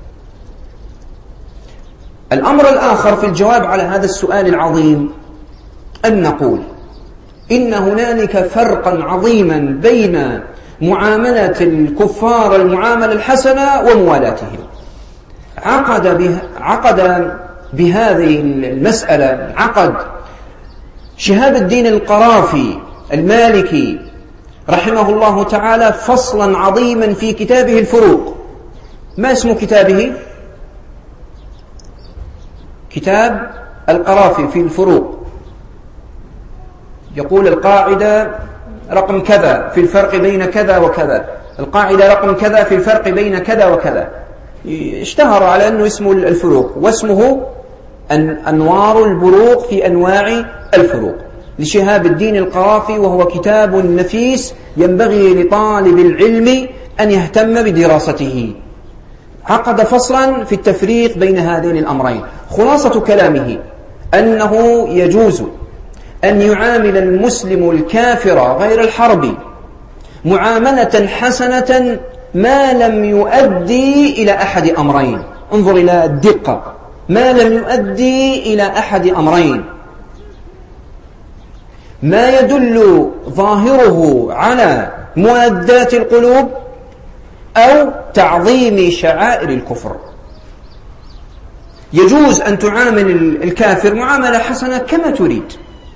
الأمر الآخر في الجواب على هذا السؤال العظيم أن نقول إن هنالك فرقا عظيما بين معاملة الكفار المعاملة الحسنة وموالاتهم. عقد به عقد بهذه المسألة عقد شهاب الدين القرافي المالكي رحمه الله تعالى فصلا عظيما في كتابه الفروق. ما اسم كتابه؟ كتاب القرافي في الفروق. يقول: القاعدة رقم كذا في الفرق بين كذا وكذا، القاعدة رقم كذا في الفرق بين كذا وكذا. اشتهر على أنه اسمه الفروق، واسمه أنوار البروق في أنواع الفروق لشهاب الدين القرافي، وهو كتاب نفيس ينبغي لطالب العلم أن يهتم بدراسته. عقد فصلا في التفريق بين هذين الأمرين. خلاصة كلامه أنه يجوز أن يعامل المسلم الكافر غير الحربي معاملة حسنة ما لم يؤدي إلى أحد أمرين. انظر إلى الدقة، ما لم يؤدي إلى أحد أمرين: ما يدل ظاهره على مؤداة القلوب أو تعظيم شعائر الكفر. يجوز أن تعامل الكافر معاملة حسنة كما تريد،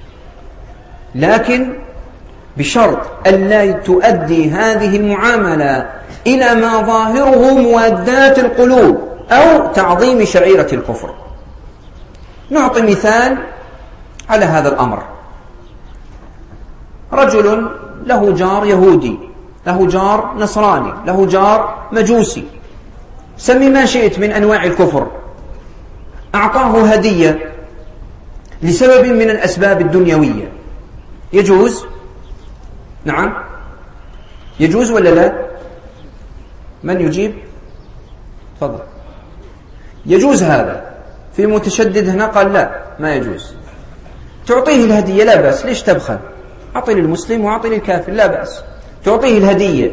لكن بشرط أن لا تؤدي هذه المعاملة إلى ما ظاهره مؤداة القلوب أو تعظيم شعيرة الكفر. نعطي مثال على هذا الأمر. رجل له جار يهودي له جار نصراني، له جار مجوسي، سمي ما شئت من أنواع الكفر، أعطاه هدية لسبب من الأسباب الدنيوية، يجوز؟ نعم يجوز ولا لا؟ من يجيب؟ تفضل. يجوز هذا. في متشدد هنا قال لا ما يجوز. تعطيه الهدية لا بأس، ليش تبخل؟ أعطي للمسلم وأعطي للكافر لا بأس، تعطيه الهدية.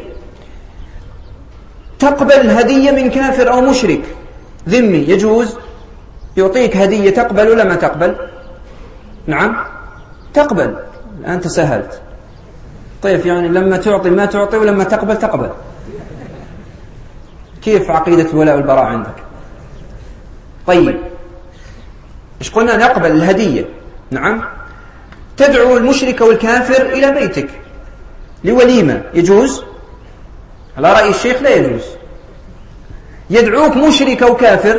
تقبل الهدية من كافر أو مشرك ذمي يجوز؟ يعطيك هدية تقبل ولا ما تقبل؟ نعم تقبل. الآن تسهلت. طيب يعني لما تعطي ما تعطي ولما تقبل تقبل. كيف عقيدة الولاء والبراء عندك؟ طيب إيش قلنا؟ نقبل الهدية. نعم. تدعو المشرك والكافر إلى بيتك لوليمة يجوز؟ على رأي الشيخ لا يجوز. يدعوك مشرك وكافر،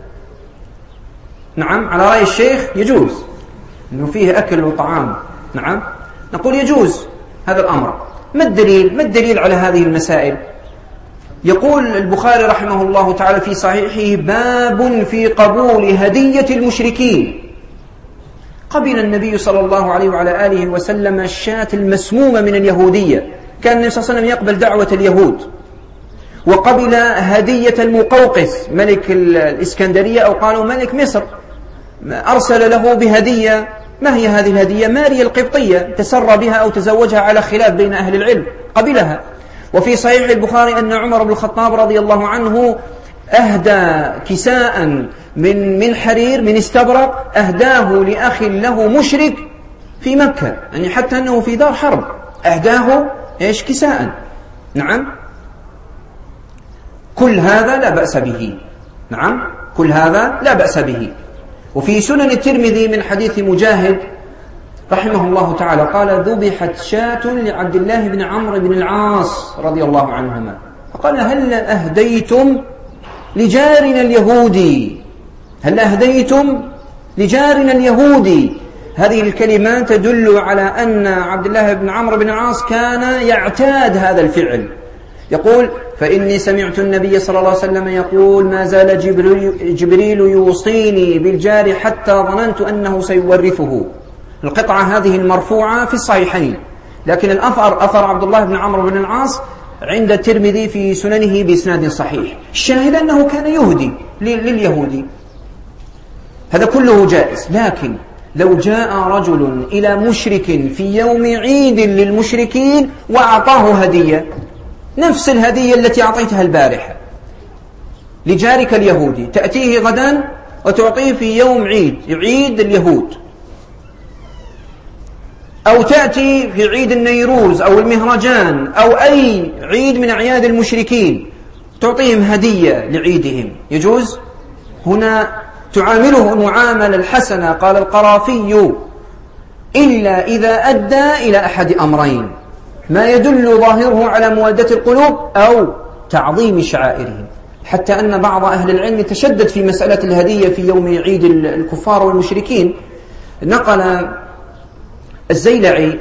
نعم على رأي الشيخ يجوز، إنه فيه أكل وطعام. نعم نقول يجوز هذا الأمر. ما الدليل؟ ما الدليل على هذه المسائل؟ يقول البخاري رحمه الله تعالى في صحيحه: باب في قبول هدية المشركين. قبل النبي صلى الله عليه وعلى آله وسلم الشاة المسمومة من اليهودية، كان النبي صلى الله عليه وسلم يقبل دعوة اليهود. وقبل هدية المقوقس ملك الإسكندرية، أو قالوا ملك مصر، أرسل له بهدية. ما هي هذه الهدية؟ ماريا القبطية، تسرى بها أو تزوجها على خلاف بين أهل العلم، قبلها. وفي صحيح البخاري أن عمر بن الخطاب رضي الله عنه أهدى كساء من من حرير من استبرق، أهداه لأخ له مشرك في مكة، يعني حتى أنه في دار حرب أهداه إيش كساء. نعم كل هذا لا بأس به. نعم كل هذا لا بأس به. وفي سنن الترمذي من حديث مجاهد رحمه الله تعالى قال: ذبحت شاة لعبد الله بن عمرو بن العاص رضي الله عنهما، فقال: هل أهديتم لجارنا اليهودي؟ هل أهديتم لجارنا اليهودي؟ هذه الكلمات تدل على أن عبد الله بن عمرو بن العاص كان يعتاد هذا الفعل. يقول: فإني سمعت النبي صلى الله عليه وسلم يقول: ما زال جبريل, جبريل يوصيني بالجار حتى ظننت أنه سيورثه. القطعة هذه المرفوعة في الصحيحين، لكن الأثر أثر عبد الله بن عمرو بن العاص عند الترمذي في سننه بإسناد صحيح. الشاهد أنه كان يهدي لليهودي، هذا كله جائز. لكن لو جاء رجل إلى مشرك في يوم عيد للمشركين وأعطاه هدية، نفس الهدية التي أعطيتها البارحة لجارك اليهودي، تأتيه غدا وتعطيه في يوم عيد عيد اليهود، أو تأتي في عيد النيروز أو المهرجان أو أي عيد من أعياد المشركين تعطيهم هدية لعيدهم، يجوز؟ هنا تعامله المعاملة الحسنة. قال القرافي: إلا إذا أدى إلى أحد أمرين: ما يدل ظاهره على مودة القلوب أو تعظيم شعائرهم. حتى أن بعض أهل العلم تشدد في مسألة الهدية في يوم عيد الكفار والمشركين. نقل الزيلعي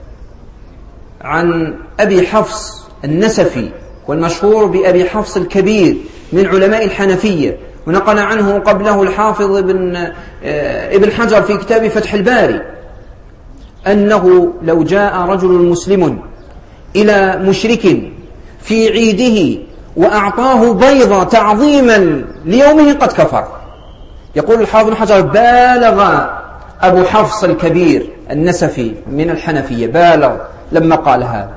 عن أبي حفص النسفي، والمشهور بأبي حفص الكبير من علماء الحنفية، ونقل عنه قبله الحافظ ابن, ابن حجر في كتاب فتح الباري، أنه لو جاء رجل مسلم إلى مشرك في عيده وأعطاه بيضة تعظيما ليومه قد كفر. يقول الحافظ ابن حجر: بالغ أبو حفص الكبير النسفي من الحنفية، بالغ لما قال هذا.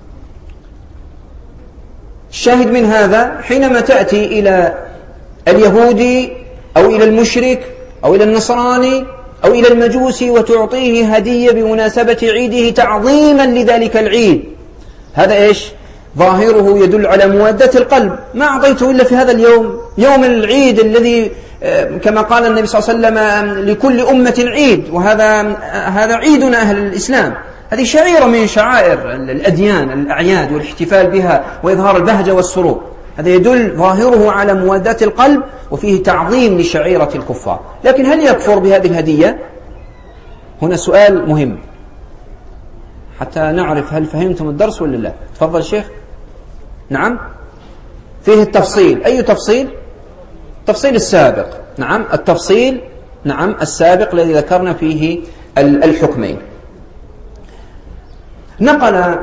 الشاهد من هذا: حينما تأتي إلى اليهودي أو إلى المشرك أو إلى النصراني أو إلى المجوسي وتعطيه هدية بمناسبة عيده تعظيما لذلك العيد، هذا إيش؟ ظاهره يدل على مودة القلب. ما أعطيته إلا في هذا اليوم، يوم العيد الذي كما قال النبي صلى الله عليه وسلم: لكل أمة عيد، وهذا هذا عيدنا أهل الإسلام. هذه شعيرة من شعائر الأديان، الأعياد والاحتفال بها وإظهار البهجة والسرور. هذا يدل ظاهره على مودة القلب وفيه تعظيم لشعيرة الكفار. لكن هل يكفر بهذه الهدية؟ هنا سؤال مهم حتى نعرف هل فهمتم الدرس ولا لا. تفضل شيخ. نعم فيه التفصيل. أي تفصيل؟ تفصيل السابق. نعم التفصيل نعم السابق الذي ذكرنا فيه الحكمين. نقل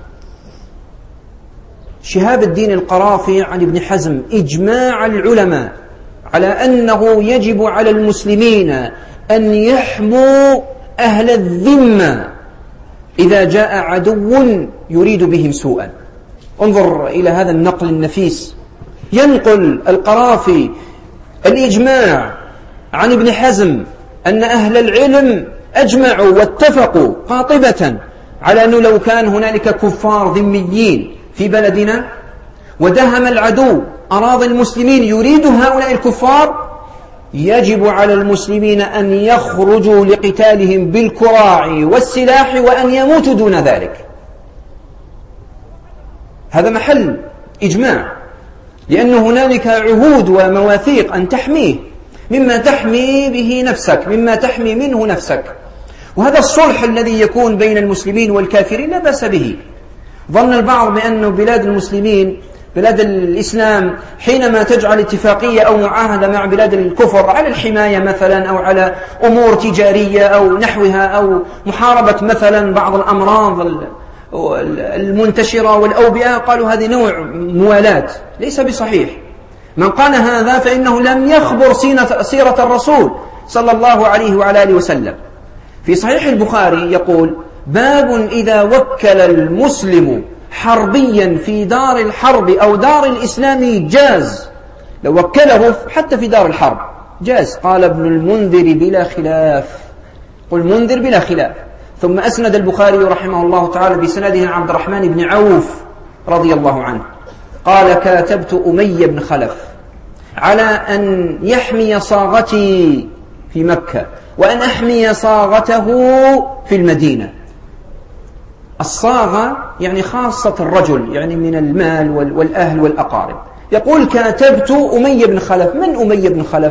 شهاب الدين القرافي عن ابن حزم إجماع العلماء على أنه يجب على المسلمين أن يحموا أهل الذمة إذا جاء عدو يريد بهم سوءا. انظر إلى هذا النقل النفيس، ينقل القرافي الإجماع عن ابن حزم أن أهل العلم أجمعوا واتفقوا قاطبة على أنه لو كان هنالك كفار ذميين في بلدنا ودهم العدو أراضي المسلمين يريد هؤلاء الكفار، يجب على المسلمين أن يخرجوا لقتالهم بالكراع والسلاح وأن يموتوا دون ذلك. هذا محل إجماع، لأن هنالك عهود ومواثيق أن تحميه مما تحمي به نفسك، مما تحمي منه نفسك. وهذا الصلح الذي يكون بين المسلمين والكافرين لا بأس به. ظن البعض بأن بلاد المسلمين بلاد الإسلام حينما تجعل اتفاقية أو معاهدة مع بلاد الكفر على الحماية مثلا أو على أمور تجارية أو نحوها أو محاربة مثلا بعض الأمراض المنتشرة والأوبئة، قالوا هذه نوع موالاة. ليس بصحيح. من قال هذا فإنه لم يخبر سيرة الرسول صلى الله عليه وعلى آله وسلم. في صحيح البخاري يقول: باب إذا وكل المسلم حربيا في دار الحرب أو دار الإسلام جاز. لو وكله حتى في دار الحرب جاز. قال ابن المنذر بلا خلاف. قل منذر بلا خلاف. ثم أسند البخاري رحمه الله تعالى بسنده عن عبد الرحمن بن عوف رضي الله عنه قال: كاتبت أمية بن خلف على أن يحمي صاغتي في مكة وأن أحمي صاغته في المدينة. الصاغة يعني خاصة الرجل، يعني من المال والأهل والأقارب. يقول: كاتبت أمية بن خلف. من أمية بن خلف؟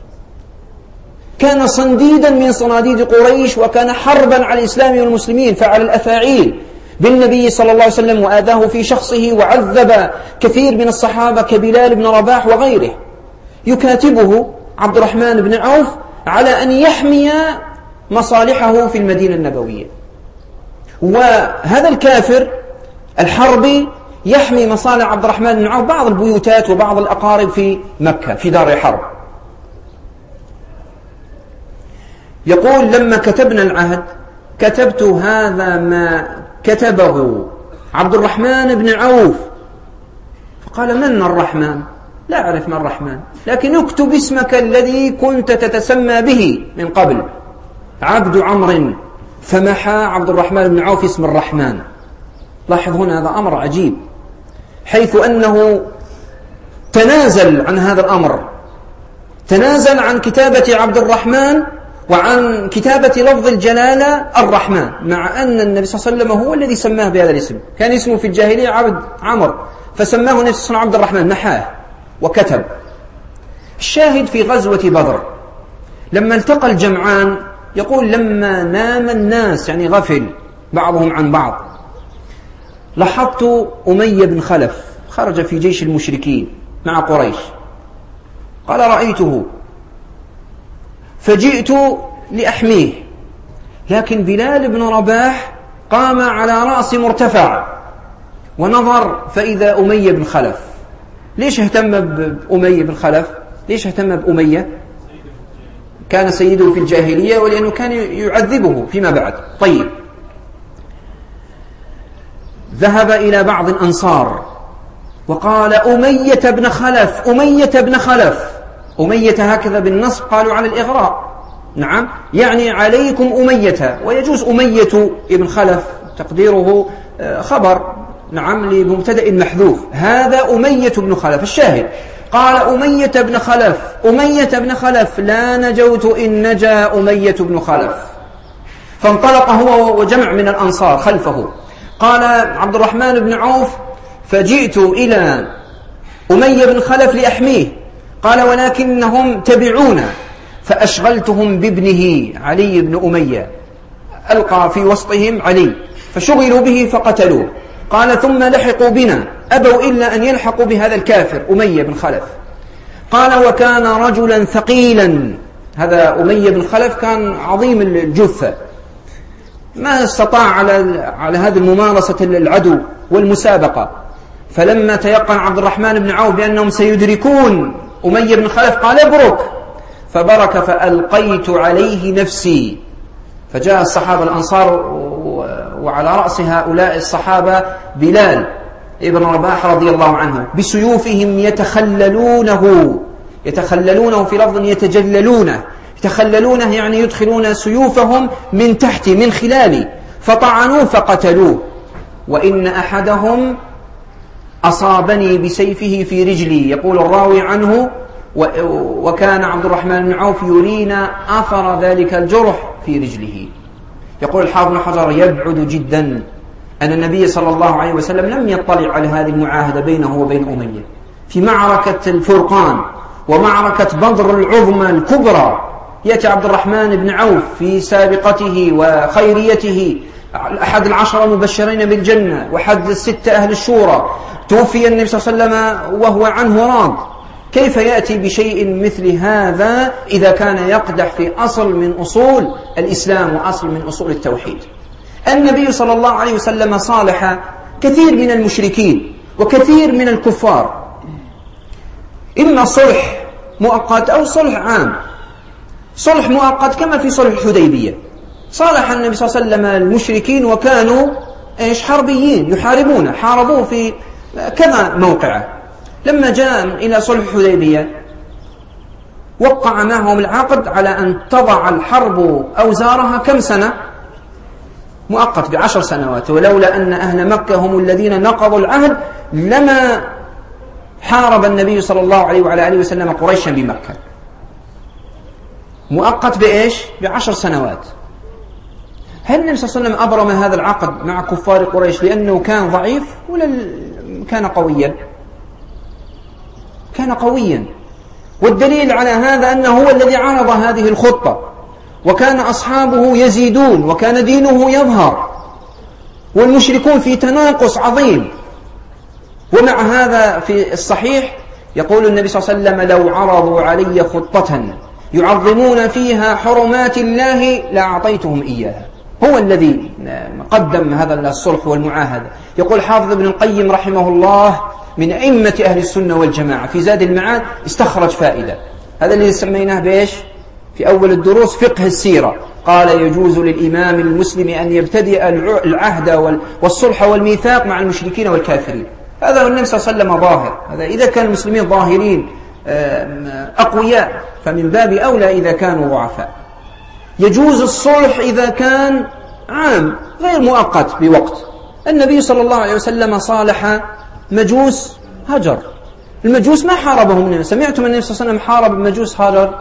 كان صنديدا من صناديد قريش، وكان حربا على الإسلام والمسلمين، فعل الأفاعيل بالنبي صلى الله عليه وسلم وآذاه في شخصه، وعذب كثير من الصحابة كبلال بن رباح وغيره. يكاتبه عبد الرحمن بن عوف على أن يحمي مصالحه في المدينة النبوية، وهذا الكافر الحربي يحمي مصالح عبد الرحمن بن عوف، بعض البيوتات وبعض الأقارب في مكة في دار الحرب. يقول: لما كتبنا العهد كتبت هذا ما كتبه عبد الرحمن بن عوف. فقال: من الرحمن؟ لا أعرف من الرحمن، لكن اكتب اسمك الذي كنت تتسمى به من قبل، عبد عمرو. فمحى عبد الرحمن بن عوف اسم الرحمن. لاحظ هنا هذا أمر عجيب، حيث أنه تنازل عن هذا الأمر، تنازل عن كتابة عبد الرحمن وعن كتابة لفظ الجلالة الرحمن، مع أن النبي صلى الله عليه وسلم هو الذي سماه بهذا الاسم. كان اسمه في الجاهلية عبد عمرو، فسماه النبي صلى الله عليه وسلم عبد الرحمن، محاه وكتب. الشاهد في غزوة بدر لما التقى الجمعان، يقول: لما نام الناس، يعني غفل بعضهم عن بعض، لاحظت أمية بن خلف خرج في جيش المشركين مع قريش. قال: رأيته فجئت لأحميه، لكن بلال بن رباح قام على رأس مرتفع ونظر فإذا أمية بن خلف. ليش اهتم بأمية بن خلف؟ ليش اهتم بأمية؟ كان سيده في الجاهلية، ولأنه كان يعذبه فيما بعد. طيب، ذهب إلى بعض الأنصار وقال: أمية بن خلف، أمية بن خلف. أمية هكذا بالنصب، قالوا على الإغراء، نعم، يعني عليكم أمية. ويجوز أمية ابن خلف تقديره خبر، نعم، لمبتدأ محذوف. هذا أمية بن خلف. الشاهد قال: أمية بن خلف، أمية بن خلف، لا نجوت إن نجا أمية بن خلف. فانطلق هو وجمع من الأنصار خلفه. قال عبد الرحمن بن عوف: فجئت إلى أمية بن خلف لأحميه. قال: ولكنهم تبعونا فأشغلتهم بابنه علي بن أمية، ألقى في وسطهم علي فشغلوا به فقتلوه. قال: ثم لحقوا بنا أبوا إلا أن يلحقوا بهذا الكافر أمية بن خلف. قال وكان رجلا ثقيلا، هذا أمية بن خلف كان عظيم الجثة، ما استطاع على على هذه الممارسة العدو والمسابقة. فلما تيقن عبد الرحمن بن عوف بأنهم سيدركون أمية بن خلف قال ابرك، فبرك فألقيت عليه نفسي. فجاء الصحابة الأنصار وعلى رأس هؤلاء الصحابة بلال ابن رباح رضي الله عنه بسيوفهم يتخللونه، يتخللونه في لفظ يتجللونه، يتخللونه يعني يدخلون سيوفهم من تحت من خلالي، فطعنوه فقتلوه. وإن أحدهم أصابني بسيفه في رجلي، يقول الراوي عنه وكان عبد الرحمن بن عوف يرينا أثر ذلك الجرح في رجله. يقول الحافظ بن حجر يبعد جدا أن النبي صلى الله عليه وسلم لم يطلع على هذه المعاهدة بينه وبين أمية في معركة الفرقان ومعركة بدر العظمى الكبرى. يأتي عبد الرحمن بن عوف في سابقته وخيريته أحد العشرة المبشرين بالجنة وأحد الستة أهل الشورى، توفي النبي صلى الله عليه وسلم وهو عنه راض، كيف يأتي بشيء مثل هذا إذا كان يقدح في أصل من أصول الإسلام وأصل من أصول التوحيد؟ النبي صلى الله عليه وسلم صالح كثير من المشركين وكثير من الكفار، إما صلح مؤقت أو صلح عام. صلح مؤقت كما في صلح الحديبية، صالح النبي صلى الله عليه وسلم المشركين وكانوا إيش حربيين يحاربون، حاربوه في كذا موقعه. لما جاء إلى صلح الحديبية وقع معهم العقد على أن تضع الحرب أوزارها كم سنة؟ مؤقت بعشر سنوات، ولولا أن أهل مكة هم الذين نقضوا العهد لما حارب النبي صلى الله عليه وعلى آله وسلم قريشا بمكة. مؤقت بإيش؟ بعشر سنوات. هل النبي صلى الله عليه وسلم أبرم هذا العقد مع كفار قريش لأنه كان ضعيف ولا كان قويا؟ كان قويا، والدليل على هذا أنه هو الذي عرض هذه الخطة، وكان أصحابه يزيدون وكان دينه يظهر والمشركون في تناقص عظيم. ومع هذا في الصحيح يقول النبي صلى الله عليه وسلم لو عرضوا علي خطة يعظمون فيها حرمات الله لأعطيتهم إياها. هو الذي قدم هذا الصلح والمعاهدة. يقول حافظ ابن القيم رحمه الله من أئمة أهل السنة والجماعة في زاد المعاد استخرج فائدة، هذا اللي سميناه بإيش في أول الدروس فقه السيرة. قال يجوز للإمام المسلم أن يبتدئ العهد والصلح والميثاق مع المشركين والكافرين. هذا النبي صلى الله عليه وسلم ظاهر، هذا إذا كان المسلمين ظاهرين أقوياء فمن باب أولى إذا كانوا ضعفاء. يجوز الصلح إذا كان عام غير مؤقت بوقت. النبي صلى الله عليه وسلم صالح مجوس هجر، المجوس ما حاربهم النبي، سمعتم النبي صلى الله عليه وسلم حارب مجوس هجر؟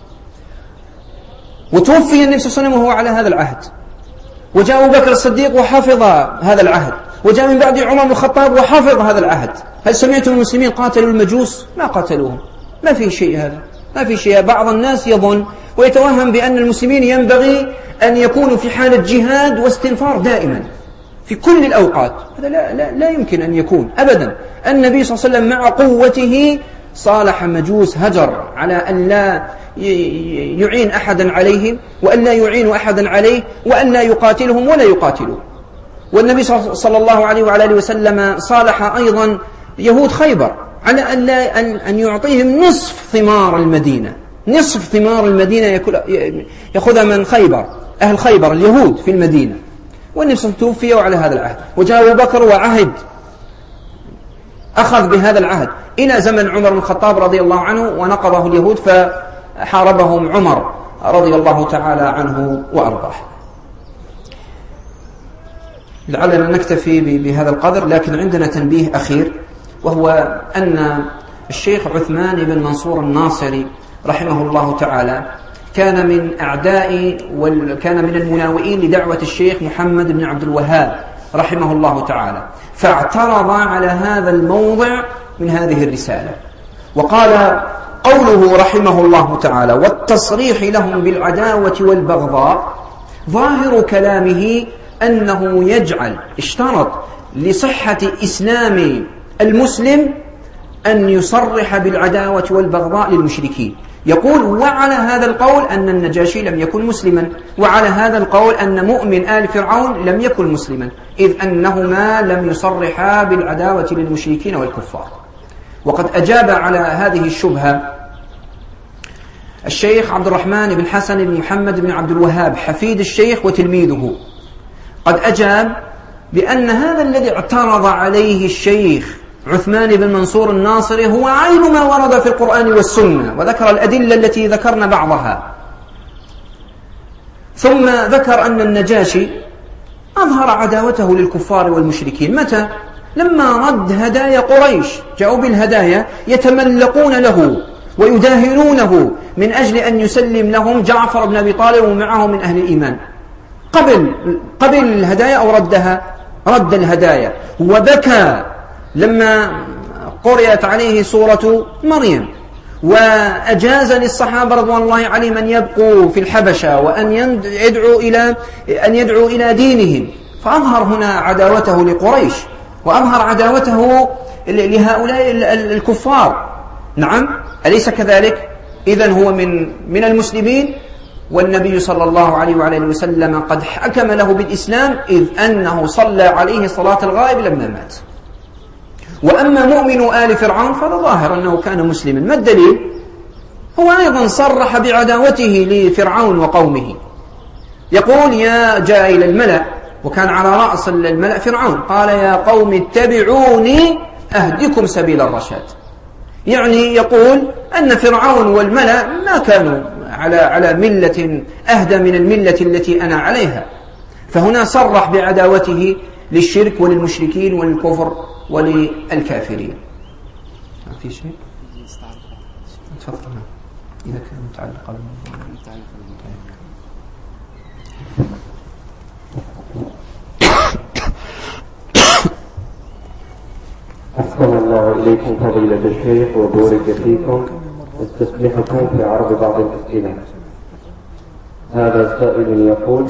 وتوفي النبي صلى الله عليه وسلم وهو على هذا العهد، وجاء أبو بكر الصديق وحفظ هذا العهد، وجاء من بعد عمر بن الخطاب وحفظ هذا العهد. هل سمعتم المسلمين قاتلوا المجوس؟ ما قاتلوهم، ما في شيء، هذا ما في شيء. بعض الناس يظن ويتوهم بأن المسلمين ينبغي أن يكونوا في حالة جهاد واستنفار دائما في كل الأوقات، هذا لا, لا, لا يمكن أن يكون أبدا. النبي صلى الله عليه وسلم مع قوته صالح مجوس هجر على أن لا يعين أحدا عليهم وأن لا يعين أحدا عليه وأن لا يقاتلهم ولا يقاتلوه. والنبي صلى الله عليه وعلى آله وسلم صالح أيضا يهود خيبر على أن, لا أن, أن يعطيهم نصف ثمار المدينة، نصف ثمار المدينة يأخذها من خيبر، أهل خيبر اليهود في المدينة. والنبي صلى الله عليه وسلم توفي وعلى هذا العهد، وجاء أبو بكر وعهد أخذ بهذا العهد إلى زمن عمر بن الخطاب رضي الله عنه ونقضه اليهود فحاربهم عمر رضي الله تعالى عنه وأرضاه. لعلنا نكتفي بهذا القدر، لكن عندنا تنبيه أخير، وهو أن الشيخ عثمان بن منصور الناصري رحمه الله تعالى كان من أعداء وكان من المناوئين لدعوة الشيخ محمد بن عبد الوهاب رحمه الله تعالى، فاعترض على هذا الموضع من هذه الرسالة وقال قوله رحمه الله تعالى والتصريح لهم بالعداوة والبغضاء ظاهر كلامه أنه يجعل اشترط لصحة إسلام المسلم أن يصرح بالعداوة والبغضاء للمشركين. يقول: وعلى هذا القول أن النجاشي لم يكن مسلما، وعلى هذا القول أن مؤمن آل فرعون لم يكن مسلما، إذ أنهما لم يصرحا بالعداوة للمشركين والكفار. وقد أجاب على هذه الشبهة الشيخ عبد الرحمن بن حسن بن محمد بن عبد الوهاب حفيد الشيخ وتلميذه، قد أجاب بأن هذا الذي اعترض عليه الشيخ عثمان بن منصور الناصري هو عين ما ورد في القرآن والسنة، وذكر الأدلة التي ذكرنا بعضها. ثم ذكر أن النجاشي أظهر عداوته للكفار والمشركين. متى؟ لما رد هدايا قريش، جاءوا بالهدايا يتملقون له ويداهنونه من أجل أن يسلم لهم جعفر بن أبي طالب ومعه من أهل الإيمان. قبل قبل الهدايا أو ردها؟ رد الهدايا، وبكى لما قرأت عليه سورة مريم، وأجاز للصحابة رضوان الله عليهم أن يبقوا في الحبشة وأن يدعوا إلى أن يدعوا إلى دينهم. فأظهر هنا عداوته لقريش، وأظهر عداوته لهؤلاء الكفار. نعم، أليس كذلك؟ إذن هو من من المسلمين، والنبي صلى الله عليه وعلى اله وسلم قد حكم له بالإسلام، إذ أنه صلى عليه صلاة الغائب لما مات. وأما مؤمن آل فرعون فظاهر أنه كان مسلما. ما الدليل؟ هو أيضا صرح بعداوته لفرعون وقومه. يقول: يا جاء إلى الملأ، وكان على رأس الملأ فرعون، قال: يا قوم اتبعوني أهدكم سبيل الرشاد. يعني يقول أن فرعون والملأ ما كانوا على على ملة أهدى من الملة التي أنا عليها. فهنا صرح بعداوته للشرك وللمشركين وللكفر وللكافرين. ما في شيء؟ تفضل إذا كان متعلقا أحسن الله إليكم فضيلة الشيخ وبارك فيكم، استسمحكم في عرض بعض الأسئلة. هذا سائل يقول: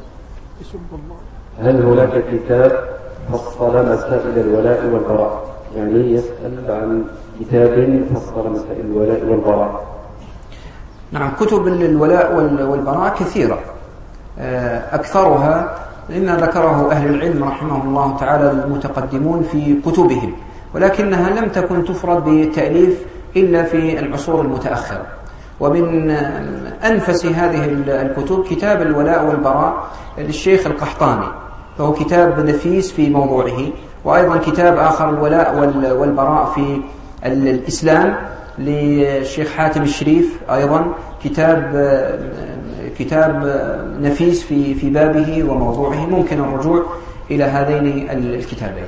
هل هناك كتاب فصل مسائل الولاء والبراء؟ يعني يسأل عن كتاب فصل مسائل الولاء والبراء. نعم، كتب الولاء والبراء كثيرة، أكثرها لما ذكره أهل العلم رحمهم الله تعالى المتقدمون في كتبهم، ولكنها لم تكن تفرد بالتأليف إلا في العصور المتأخرة. ومن أنفس هذه الكتب كتاب الولاء والبراء للشيخ القحطاني، فهو كتاب نفيس في موضوعه. وأيضا كتاب آخر الولاء والبراء في الإسلام للشيخ حاتم الشريف، أيضا كتاب كتاب نفيس في في بابه وموضوعه. ممكن الرجوع إلى هذين الكتابين.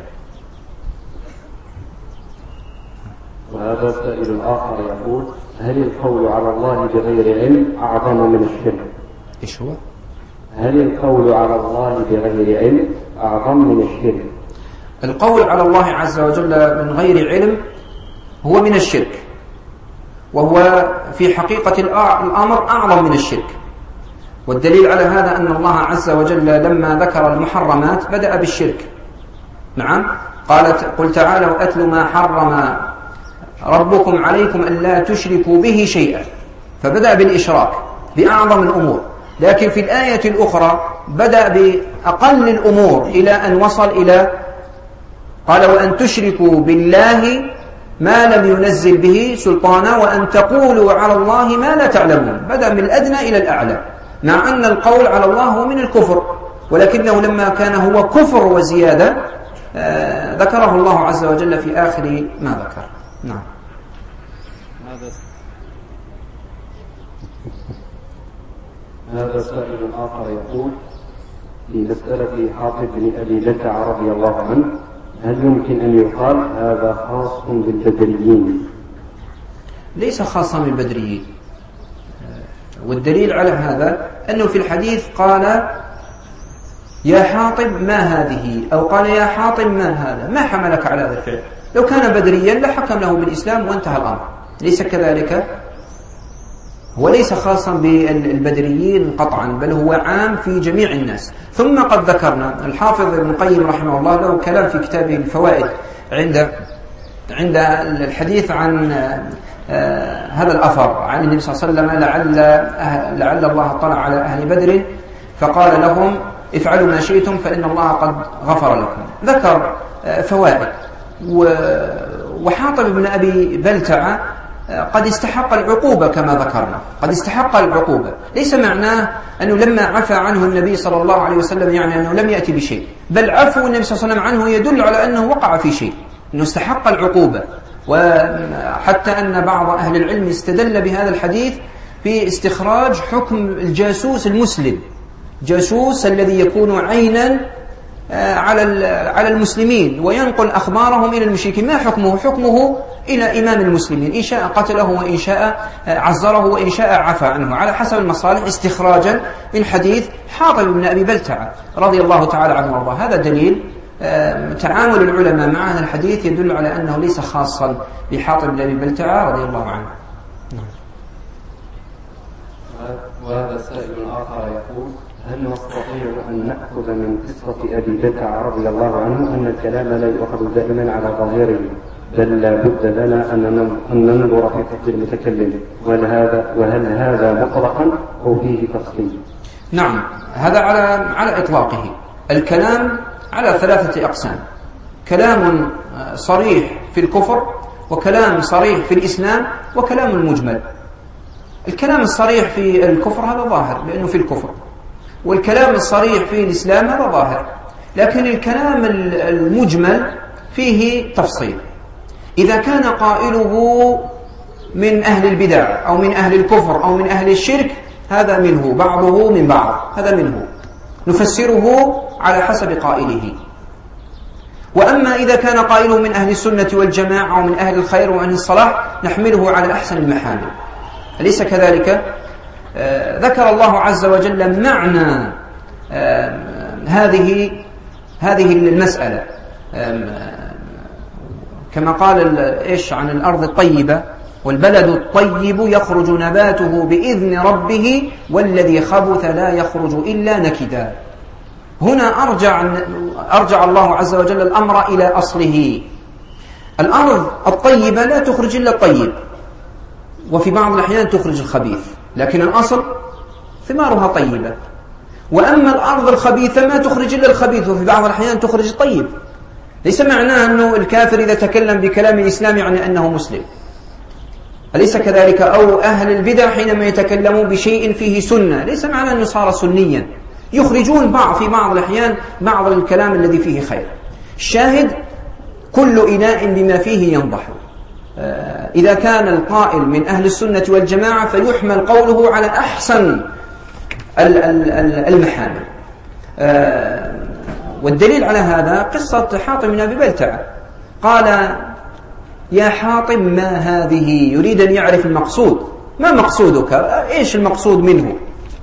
وهذا سائل آخر يقول: هل القول على الله بغير علم أعظم من الشرك؟ إيش هو؟ هل القول على الله بغير علم أعظم من الشرك؟ القول على الله عز وجل من غير علم هو من الشرك، وهو في حقيقة الأمر أعظم من الشرك. والدليل على هذا أن الله عز وجل لما ذكر المحرمات بدأ بالشرك. نعم، قالت: قل تعالوا أتل ما حرم ربكم عليكم أن لا تشركوا به شيئا، فبدأ بالإشراك بأعظم الأمور. لكن في الآية الأخرى بدأ بأقل الأمور إلى أن وصل إلى قال: وأن تشركوا بالله ما لم ينزل به سلطانا وأن تقولوا على الله ما لا تعلمون. بدأ من الأدنى إلى الأعلى، مع أن القول على الله هو من الكفر، ولكنه لما كان هو كفر وزيادة آه ذكره الله عز وجل في آخر ما ذكر. نعم. هذا سائل آخر يقول: في مسألة حاطب بن أبي بلتع رضي الله عنه، هل يمكن أن يقال هذا خاص بالبدريين؟ ليس خاصا بالبدريين، والدليل على هذا أنه في الحديث قال: يا حاطب ما هذه، أو قال: يا حاطب ما هذا، ما حملك على هذا الفعل؟ لو كان بدريا لحكم له بالإسلام وانتهى الأمر. ليس كذلك، هو ليس خاصا بالبدريين قطعا، بل هو عام في جميع الناس. ثم قد ذكرنا الحافظ ابن القيم رحمه الله له كلام في كتابه الفوائد عند عند الحديث عن هذا الأثر عن النبي صلى الله عليه وسلم لعل, لعل الله اطلع على أهل بدر فقال لهم افعلوا ما شئتم فإن الله قد غفر لكم. ذكر فوائد. وحاطب بن أبي بلتعة قد استحق العقوبة كما ذكرنا، قد استحق العقوبة. ليس معناه أنه لما عفى عنه النبي صلى الله عليه وسلم يعني أنه لم يأتي بشيء، بل عفو النبي صلى الله عليه وسلم عنه يدل على أنه وقع في شيء، أنه استحق العقوبة. وحتى أن بعض أهل العلم استدل بهذا الحديث في استخراج حكم الجاسوس المسلم، جاسوس الذي يكون عينا على على المسلمين وينقل أخبارهم إلى المشركين. ما حكمه؟ حكمه إلى إمام المسلمين، إن شاء قتله وإن شاء عزره وإن شاء عفى عنه على حسب المصالح، استخراجا من حديث حاطب بن أبي بلتعة رضي الله تعالى عنه وارضاه. هذا دليل تعامل العلماء مع هذا الحديث يدل على أنه ليس خاصا بحاطب بن أبي بلتعة رضي الله عنه. وهذا سائل آخر يقول: هل نستطيع أن نأخذ من قصة أبي بلتعة رضي الله عنه أن الكلام لا يؤخذ دائما على ظاهره، بل لا بد لنا أن ننظر في قصد المتكلم، وهل هذا وهل هذا مطلقا أو فيه تفصيل؟ نعم، هذا على على إطلاقه. الكلام على ثلاثة أقسام: كلام صريح في الكفر، وكلام صريح في الإسلام، وكلام مجمل. الكلام الصريح في الكفر هذا ظاهر لأنه في الكفر، والكلام الصريح في الإسلام هذا ظاهر، لكن الكلام المجمل فيه تفصيل. إذا كان قائله من أهل البدع أو من أهل الكفر أو من أهل الشرك هذا منه، بعضه من بعض، هذا منه، نفسره على حسب قائله. وأما إذا كان قائله من أهل السنة والجماعة أو من أهل الخير وأهل الصلاح نحمله على أحسن المحامل. أليس كذلك؟ آه ذكر الله عز وجل معنى آه هذه هذه المسألة، آه كما قال إيش عن الأرض الطيبة: والبلد الطيب يخرج نباته بإذن ربه والذي خبث لا يخرج إلا نكدا. هنا أرجع, أرجع الله عز وجل الأمر إلى أصله. الأرض الطيبة لا تخرج إلا الطيب، وفي بعض الأحيان تخرج الخبيث، لكن الأصل ثمارها طيبة. وأما الأرض الخبيثة ما تخرج إلا الخبيث، وفي بعض الأحيان تخرج الطيب. ليس معناه أنه الكافر إذا تكلم بكلام الإسلام يعني أنه مسلم، أليس كذلك؟ أو أهل البدع حينما يتكلمون بشيء فيه سنة ليس معناه أنه صار سنيا، يخرجون بعض في بعض الأحيان بعض الكلام الذي فيه خير. الشاهد: كل إناء بما فيه ينضح. إذا كان القائل من أهل السنة والجماعة فيحمل قوله على أحسن المحامل. والدليل على هذا قصة حاطب بن أبي بلتعة. قال: يا حاطب ما هذه؟ يريد أن يعرف المقصود، ما مقصودك؟ إيش المقصود منه؟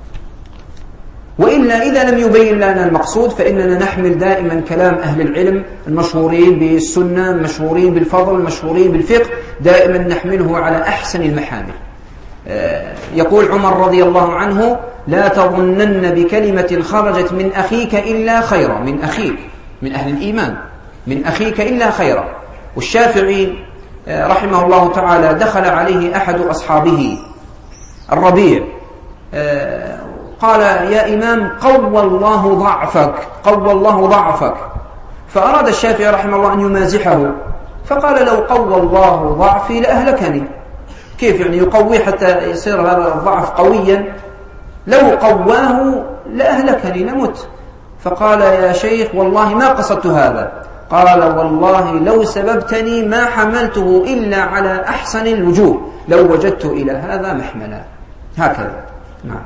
وإلا إذا لم يبين لنا المقصود فإننا نحمل دائما كلام أهل العلم المشهورين بالسنة، المشهورين بالفضل، المشهورين بالفقه، دائما نحمله على أحسن المحامل. يقول عمر رضي الله عنه: لا تظنن بكلمة خرجت من أخيك إلا خيرا، من أخيك من أهل الإيمان، من أخيك إلا خيرا. والشافعي رحمه الله تعالى دخل عليه أحد أصحابه الربيع، قال: يا إمام قوى الله ضعفك، قوى الله ضعفك. فأراد الشافعي رحمه الله أن يمازحه، فقال: لو قوى الله ضعفي لأهلكني. كيف يعني يقوي حتى يصير هذا الضعف قويا؟ لو قواه لأهلكني، لمت. فقال: يا شيخ والله ما قصدت هذا. قال: والله لو سببتني ما حملته إلا على أحسن الوجوه، لو وجدت إلى هذا محملا. هكذا. نعم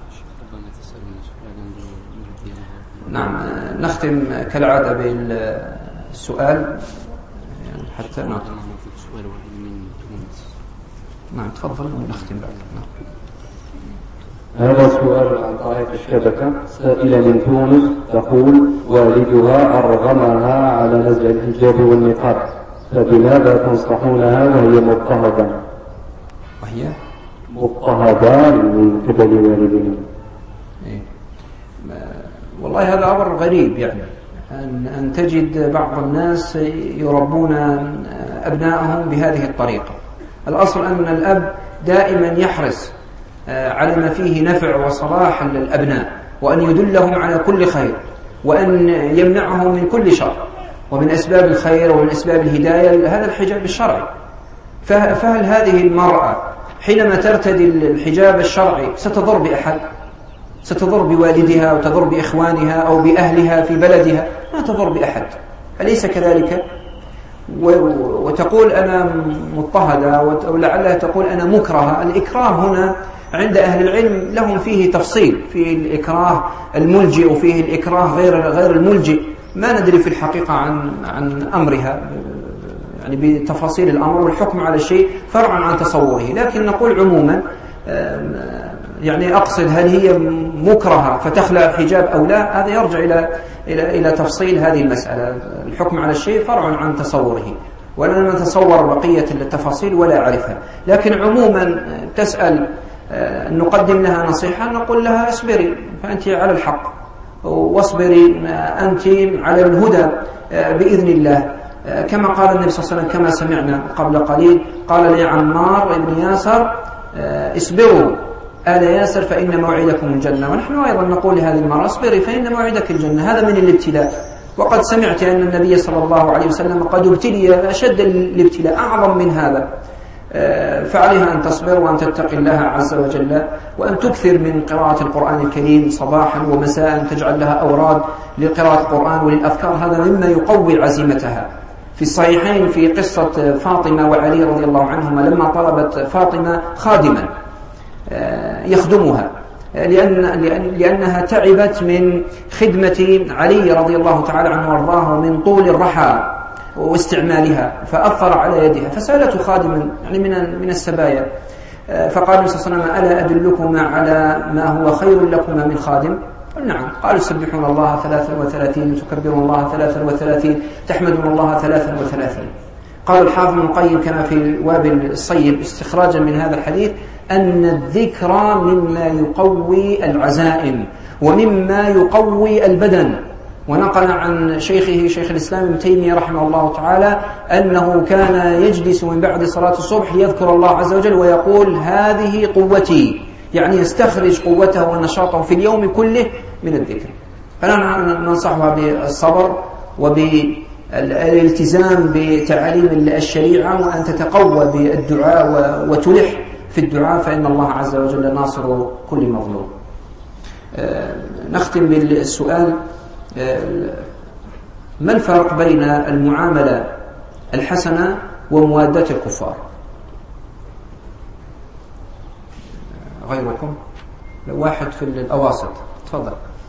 نعم نختم كالعادة بالسؤال حتى نعم نعم تفضل ونختم بعد. نعم. هذا سؤال عن طريق الشبكة. سائلة من تونس تقول: والدها أرغمها على نزع الحجاب والنقاب، فبماذا تنصحونها وهي مضطهدة؟ وهي مضطهدة من قبل والدها. إيه؟ والله هذا أمر غريب، يعني أن, أن تجد بعض الناس يربون أبنائهم بهذه الطريقة. الأصل أن الأب دائما يحرص على ما فيه نفع وصلاح للأبناء، وأن يدلهم على كل خير، وأن يمنعهم من كل شر. ومن أسباب الخير ومن أسباب الهداية هذا الحجاب الشرعي. فهل هذه المرأة حينما ترتدي الحجاب الشرعي ستضر بأحد؟ ستضر بوالدها أو تضر بإخوانها أو بأهلها في بلدها؟ ما تضر بأحد، أليس كذلك؟ وتقول أنا مضطهدة، ولعلها تقول أنا مكرهة. الإكراه هنا عند أهل العلم لهم فيه تفصيل، فيه الإكراه الملجئ وفيه الإكراه غير غير الملجئ. ما ندري في الحقيقة عن عن أمرها، يعني بتفاصيل الأمر، والحكم على الشيء فرع عن تصوره. لكن نقول عموما، يعني أقصد هل هي مكرهة فتخلع الحجاب أو لا، هذا يرجع إلى إلى إلى تفصيل هذه المسألة. الحكم على الشيء فرع عن تصوره، ولا نتصور بقية التفاصيل ولا أعرفها. لكن عموما تسأل نقدم لها نصيحة، نقول لها اصبري فأنت على الحق، واصبري أنت على الهدى بإذن الله. كما قال النبي صلى الله عليه وسلم كما سمعنا قبل قليل، قال لي عمار بن ياسر اصبروا آل ياسر فإن موعدكم الجنة. ونحن أيضا نقول لهذه المرأة اصبري فإن موعدك الجنة. هذا من الابتلاء. وقد سمعت أن النبي صلى الله عليه وسلم قد ابتلي أشد الابتلاء أعظم من هذا. فعليها أن تصبر وأن تتقي الله عز وجل، وأن تكثر من قراءة القرآن الكريم صباحا ومساء، تجعل لها أوراد لقراءة القرآن وللأذكار. هذا مما يقوي عزيمتها. في الصحيحين في قصة فاطمة وعلي رضي الله عنهما لما طلبت فاطمة خادما يخدمها، لأن لأنها تعبت من خدمة علي رضي الله تعالى عنه وارضاه ومن طول الرحى واستعمالها، فأثر على يدها، فسألته خادما يعني من من السبايا، فقال النبي صلى الله عليه وسلم ألا أدلكما على ما هو خير لكما من خادم؟ قال نعم. قالوا سبحون الله ثلاثا وثلاثين، تكبرون الله ثلاثا وثلاثين، تحمدون الله ثلاثا وثلاثين. قال الحافظ ابن القيم كما في وابل الصيب استخراجا من هذا الحديث أن الذكر مما يقوي العزائم ومما يقوي البدن. ونقل عن شيخه شيخ الإسلام ابن تيمية رحمه الله تعالى أنه كان يجلس من بعد صلاة الصبح يذكر الله عز وجل ويقول هذه قوتي، يعني يستخرج قوته ونشاطه في اليوم كله من الذكر. فنحن ننصحها بالصبر وبالالتزام بتعاليم الشريعة، وأن تتقوى بالدعاء وتلح في الدعاء، فإن الله عز وجل ناصر كل مظلوم. نختم بالسؤال: ما الفرق بين المعاملة الحسنة وموادة الكفار؟ غيركم؟ واحد في الأواسط، تفضل.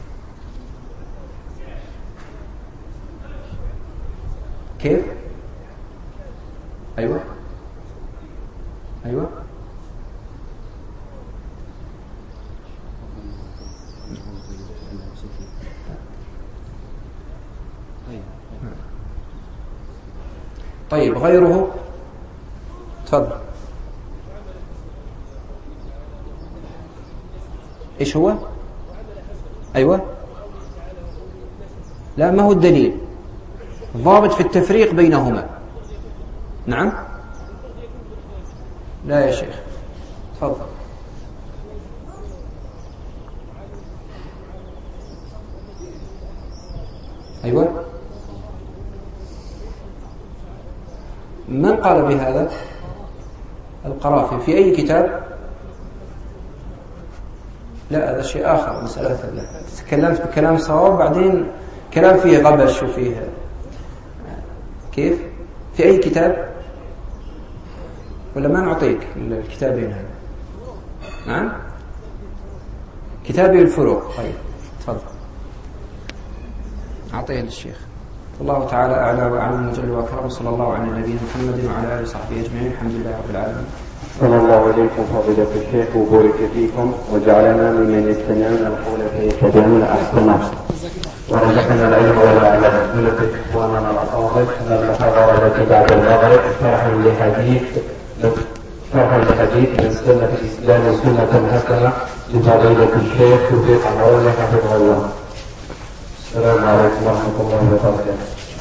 كيف؟ أيوة أيوة طيب، غيره تفضل. إيش هو؟ أيوة لا، ما هو الدليل؟ ضابط في التفريق بينهما. نعم لا يا شيخ، تفضل. أيوة، من قال بهذا؟ القرافي في أي كتاب؟ لا، هذا شيء آخر، مسألة. تكلمت بكلام صواب بعدين كلام فيه غبش وفيه كيف؟ في أي كتاب؟ ولا ما نعطيك الكتابين هذا؟ نعم، كتابي الفروق. طيب تفضل، أعطيه للشيخ. الله تعالى أعلى وأعلم وجل وأكرم، صلى الله على نبينا محمد وعلى آله وصحبه أجمعين. الحمد لله رب العالمين. صلى الله عليكم فضيلة الشيخ وبارك فيكم، وجعلنا ممن يستمعون القول فيتبعون أحسنه، ورزقنا العلم والعمل. نلقي إخواننا الأفاضل من المحاضرة بعد المغرب شرحا لحديث شرحا لحديث من سنة الإسلام سنة حسنة لفضيلة الشيخ توفيق الله حفظه الله. السلام عليكم ورحمة الله وبركاته.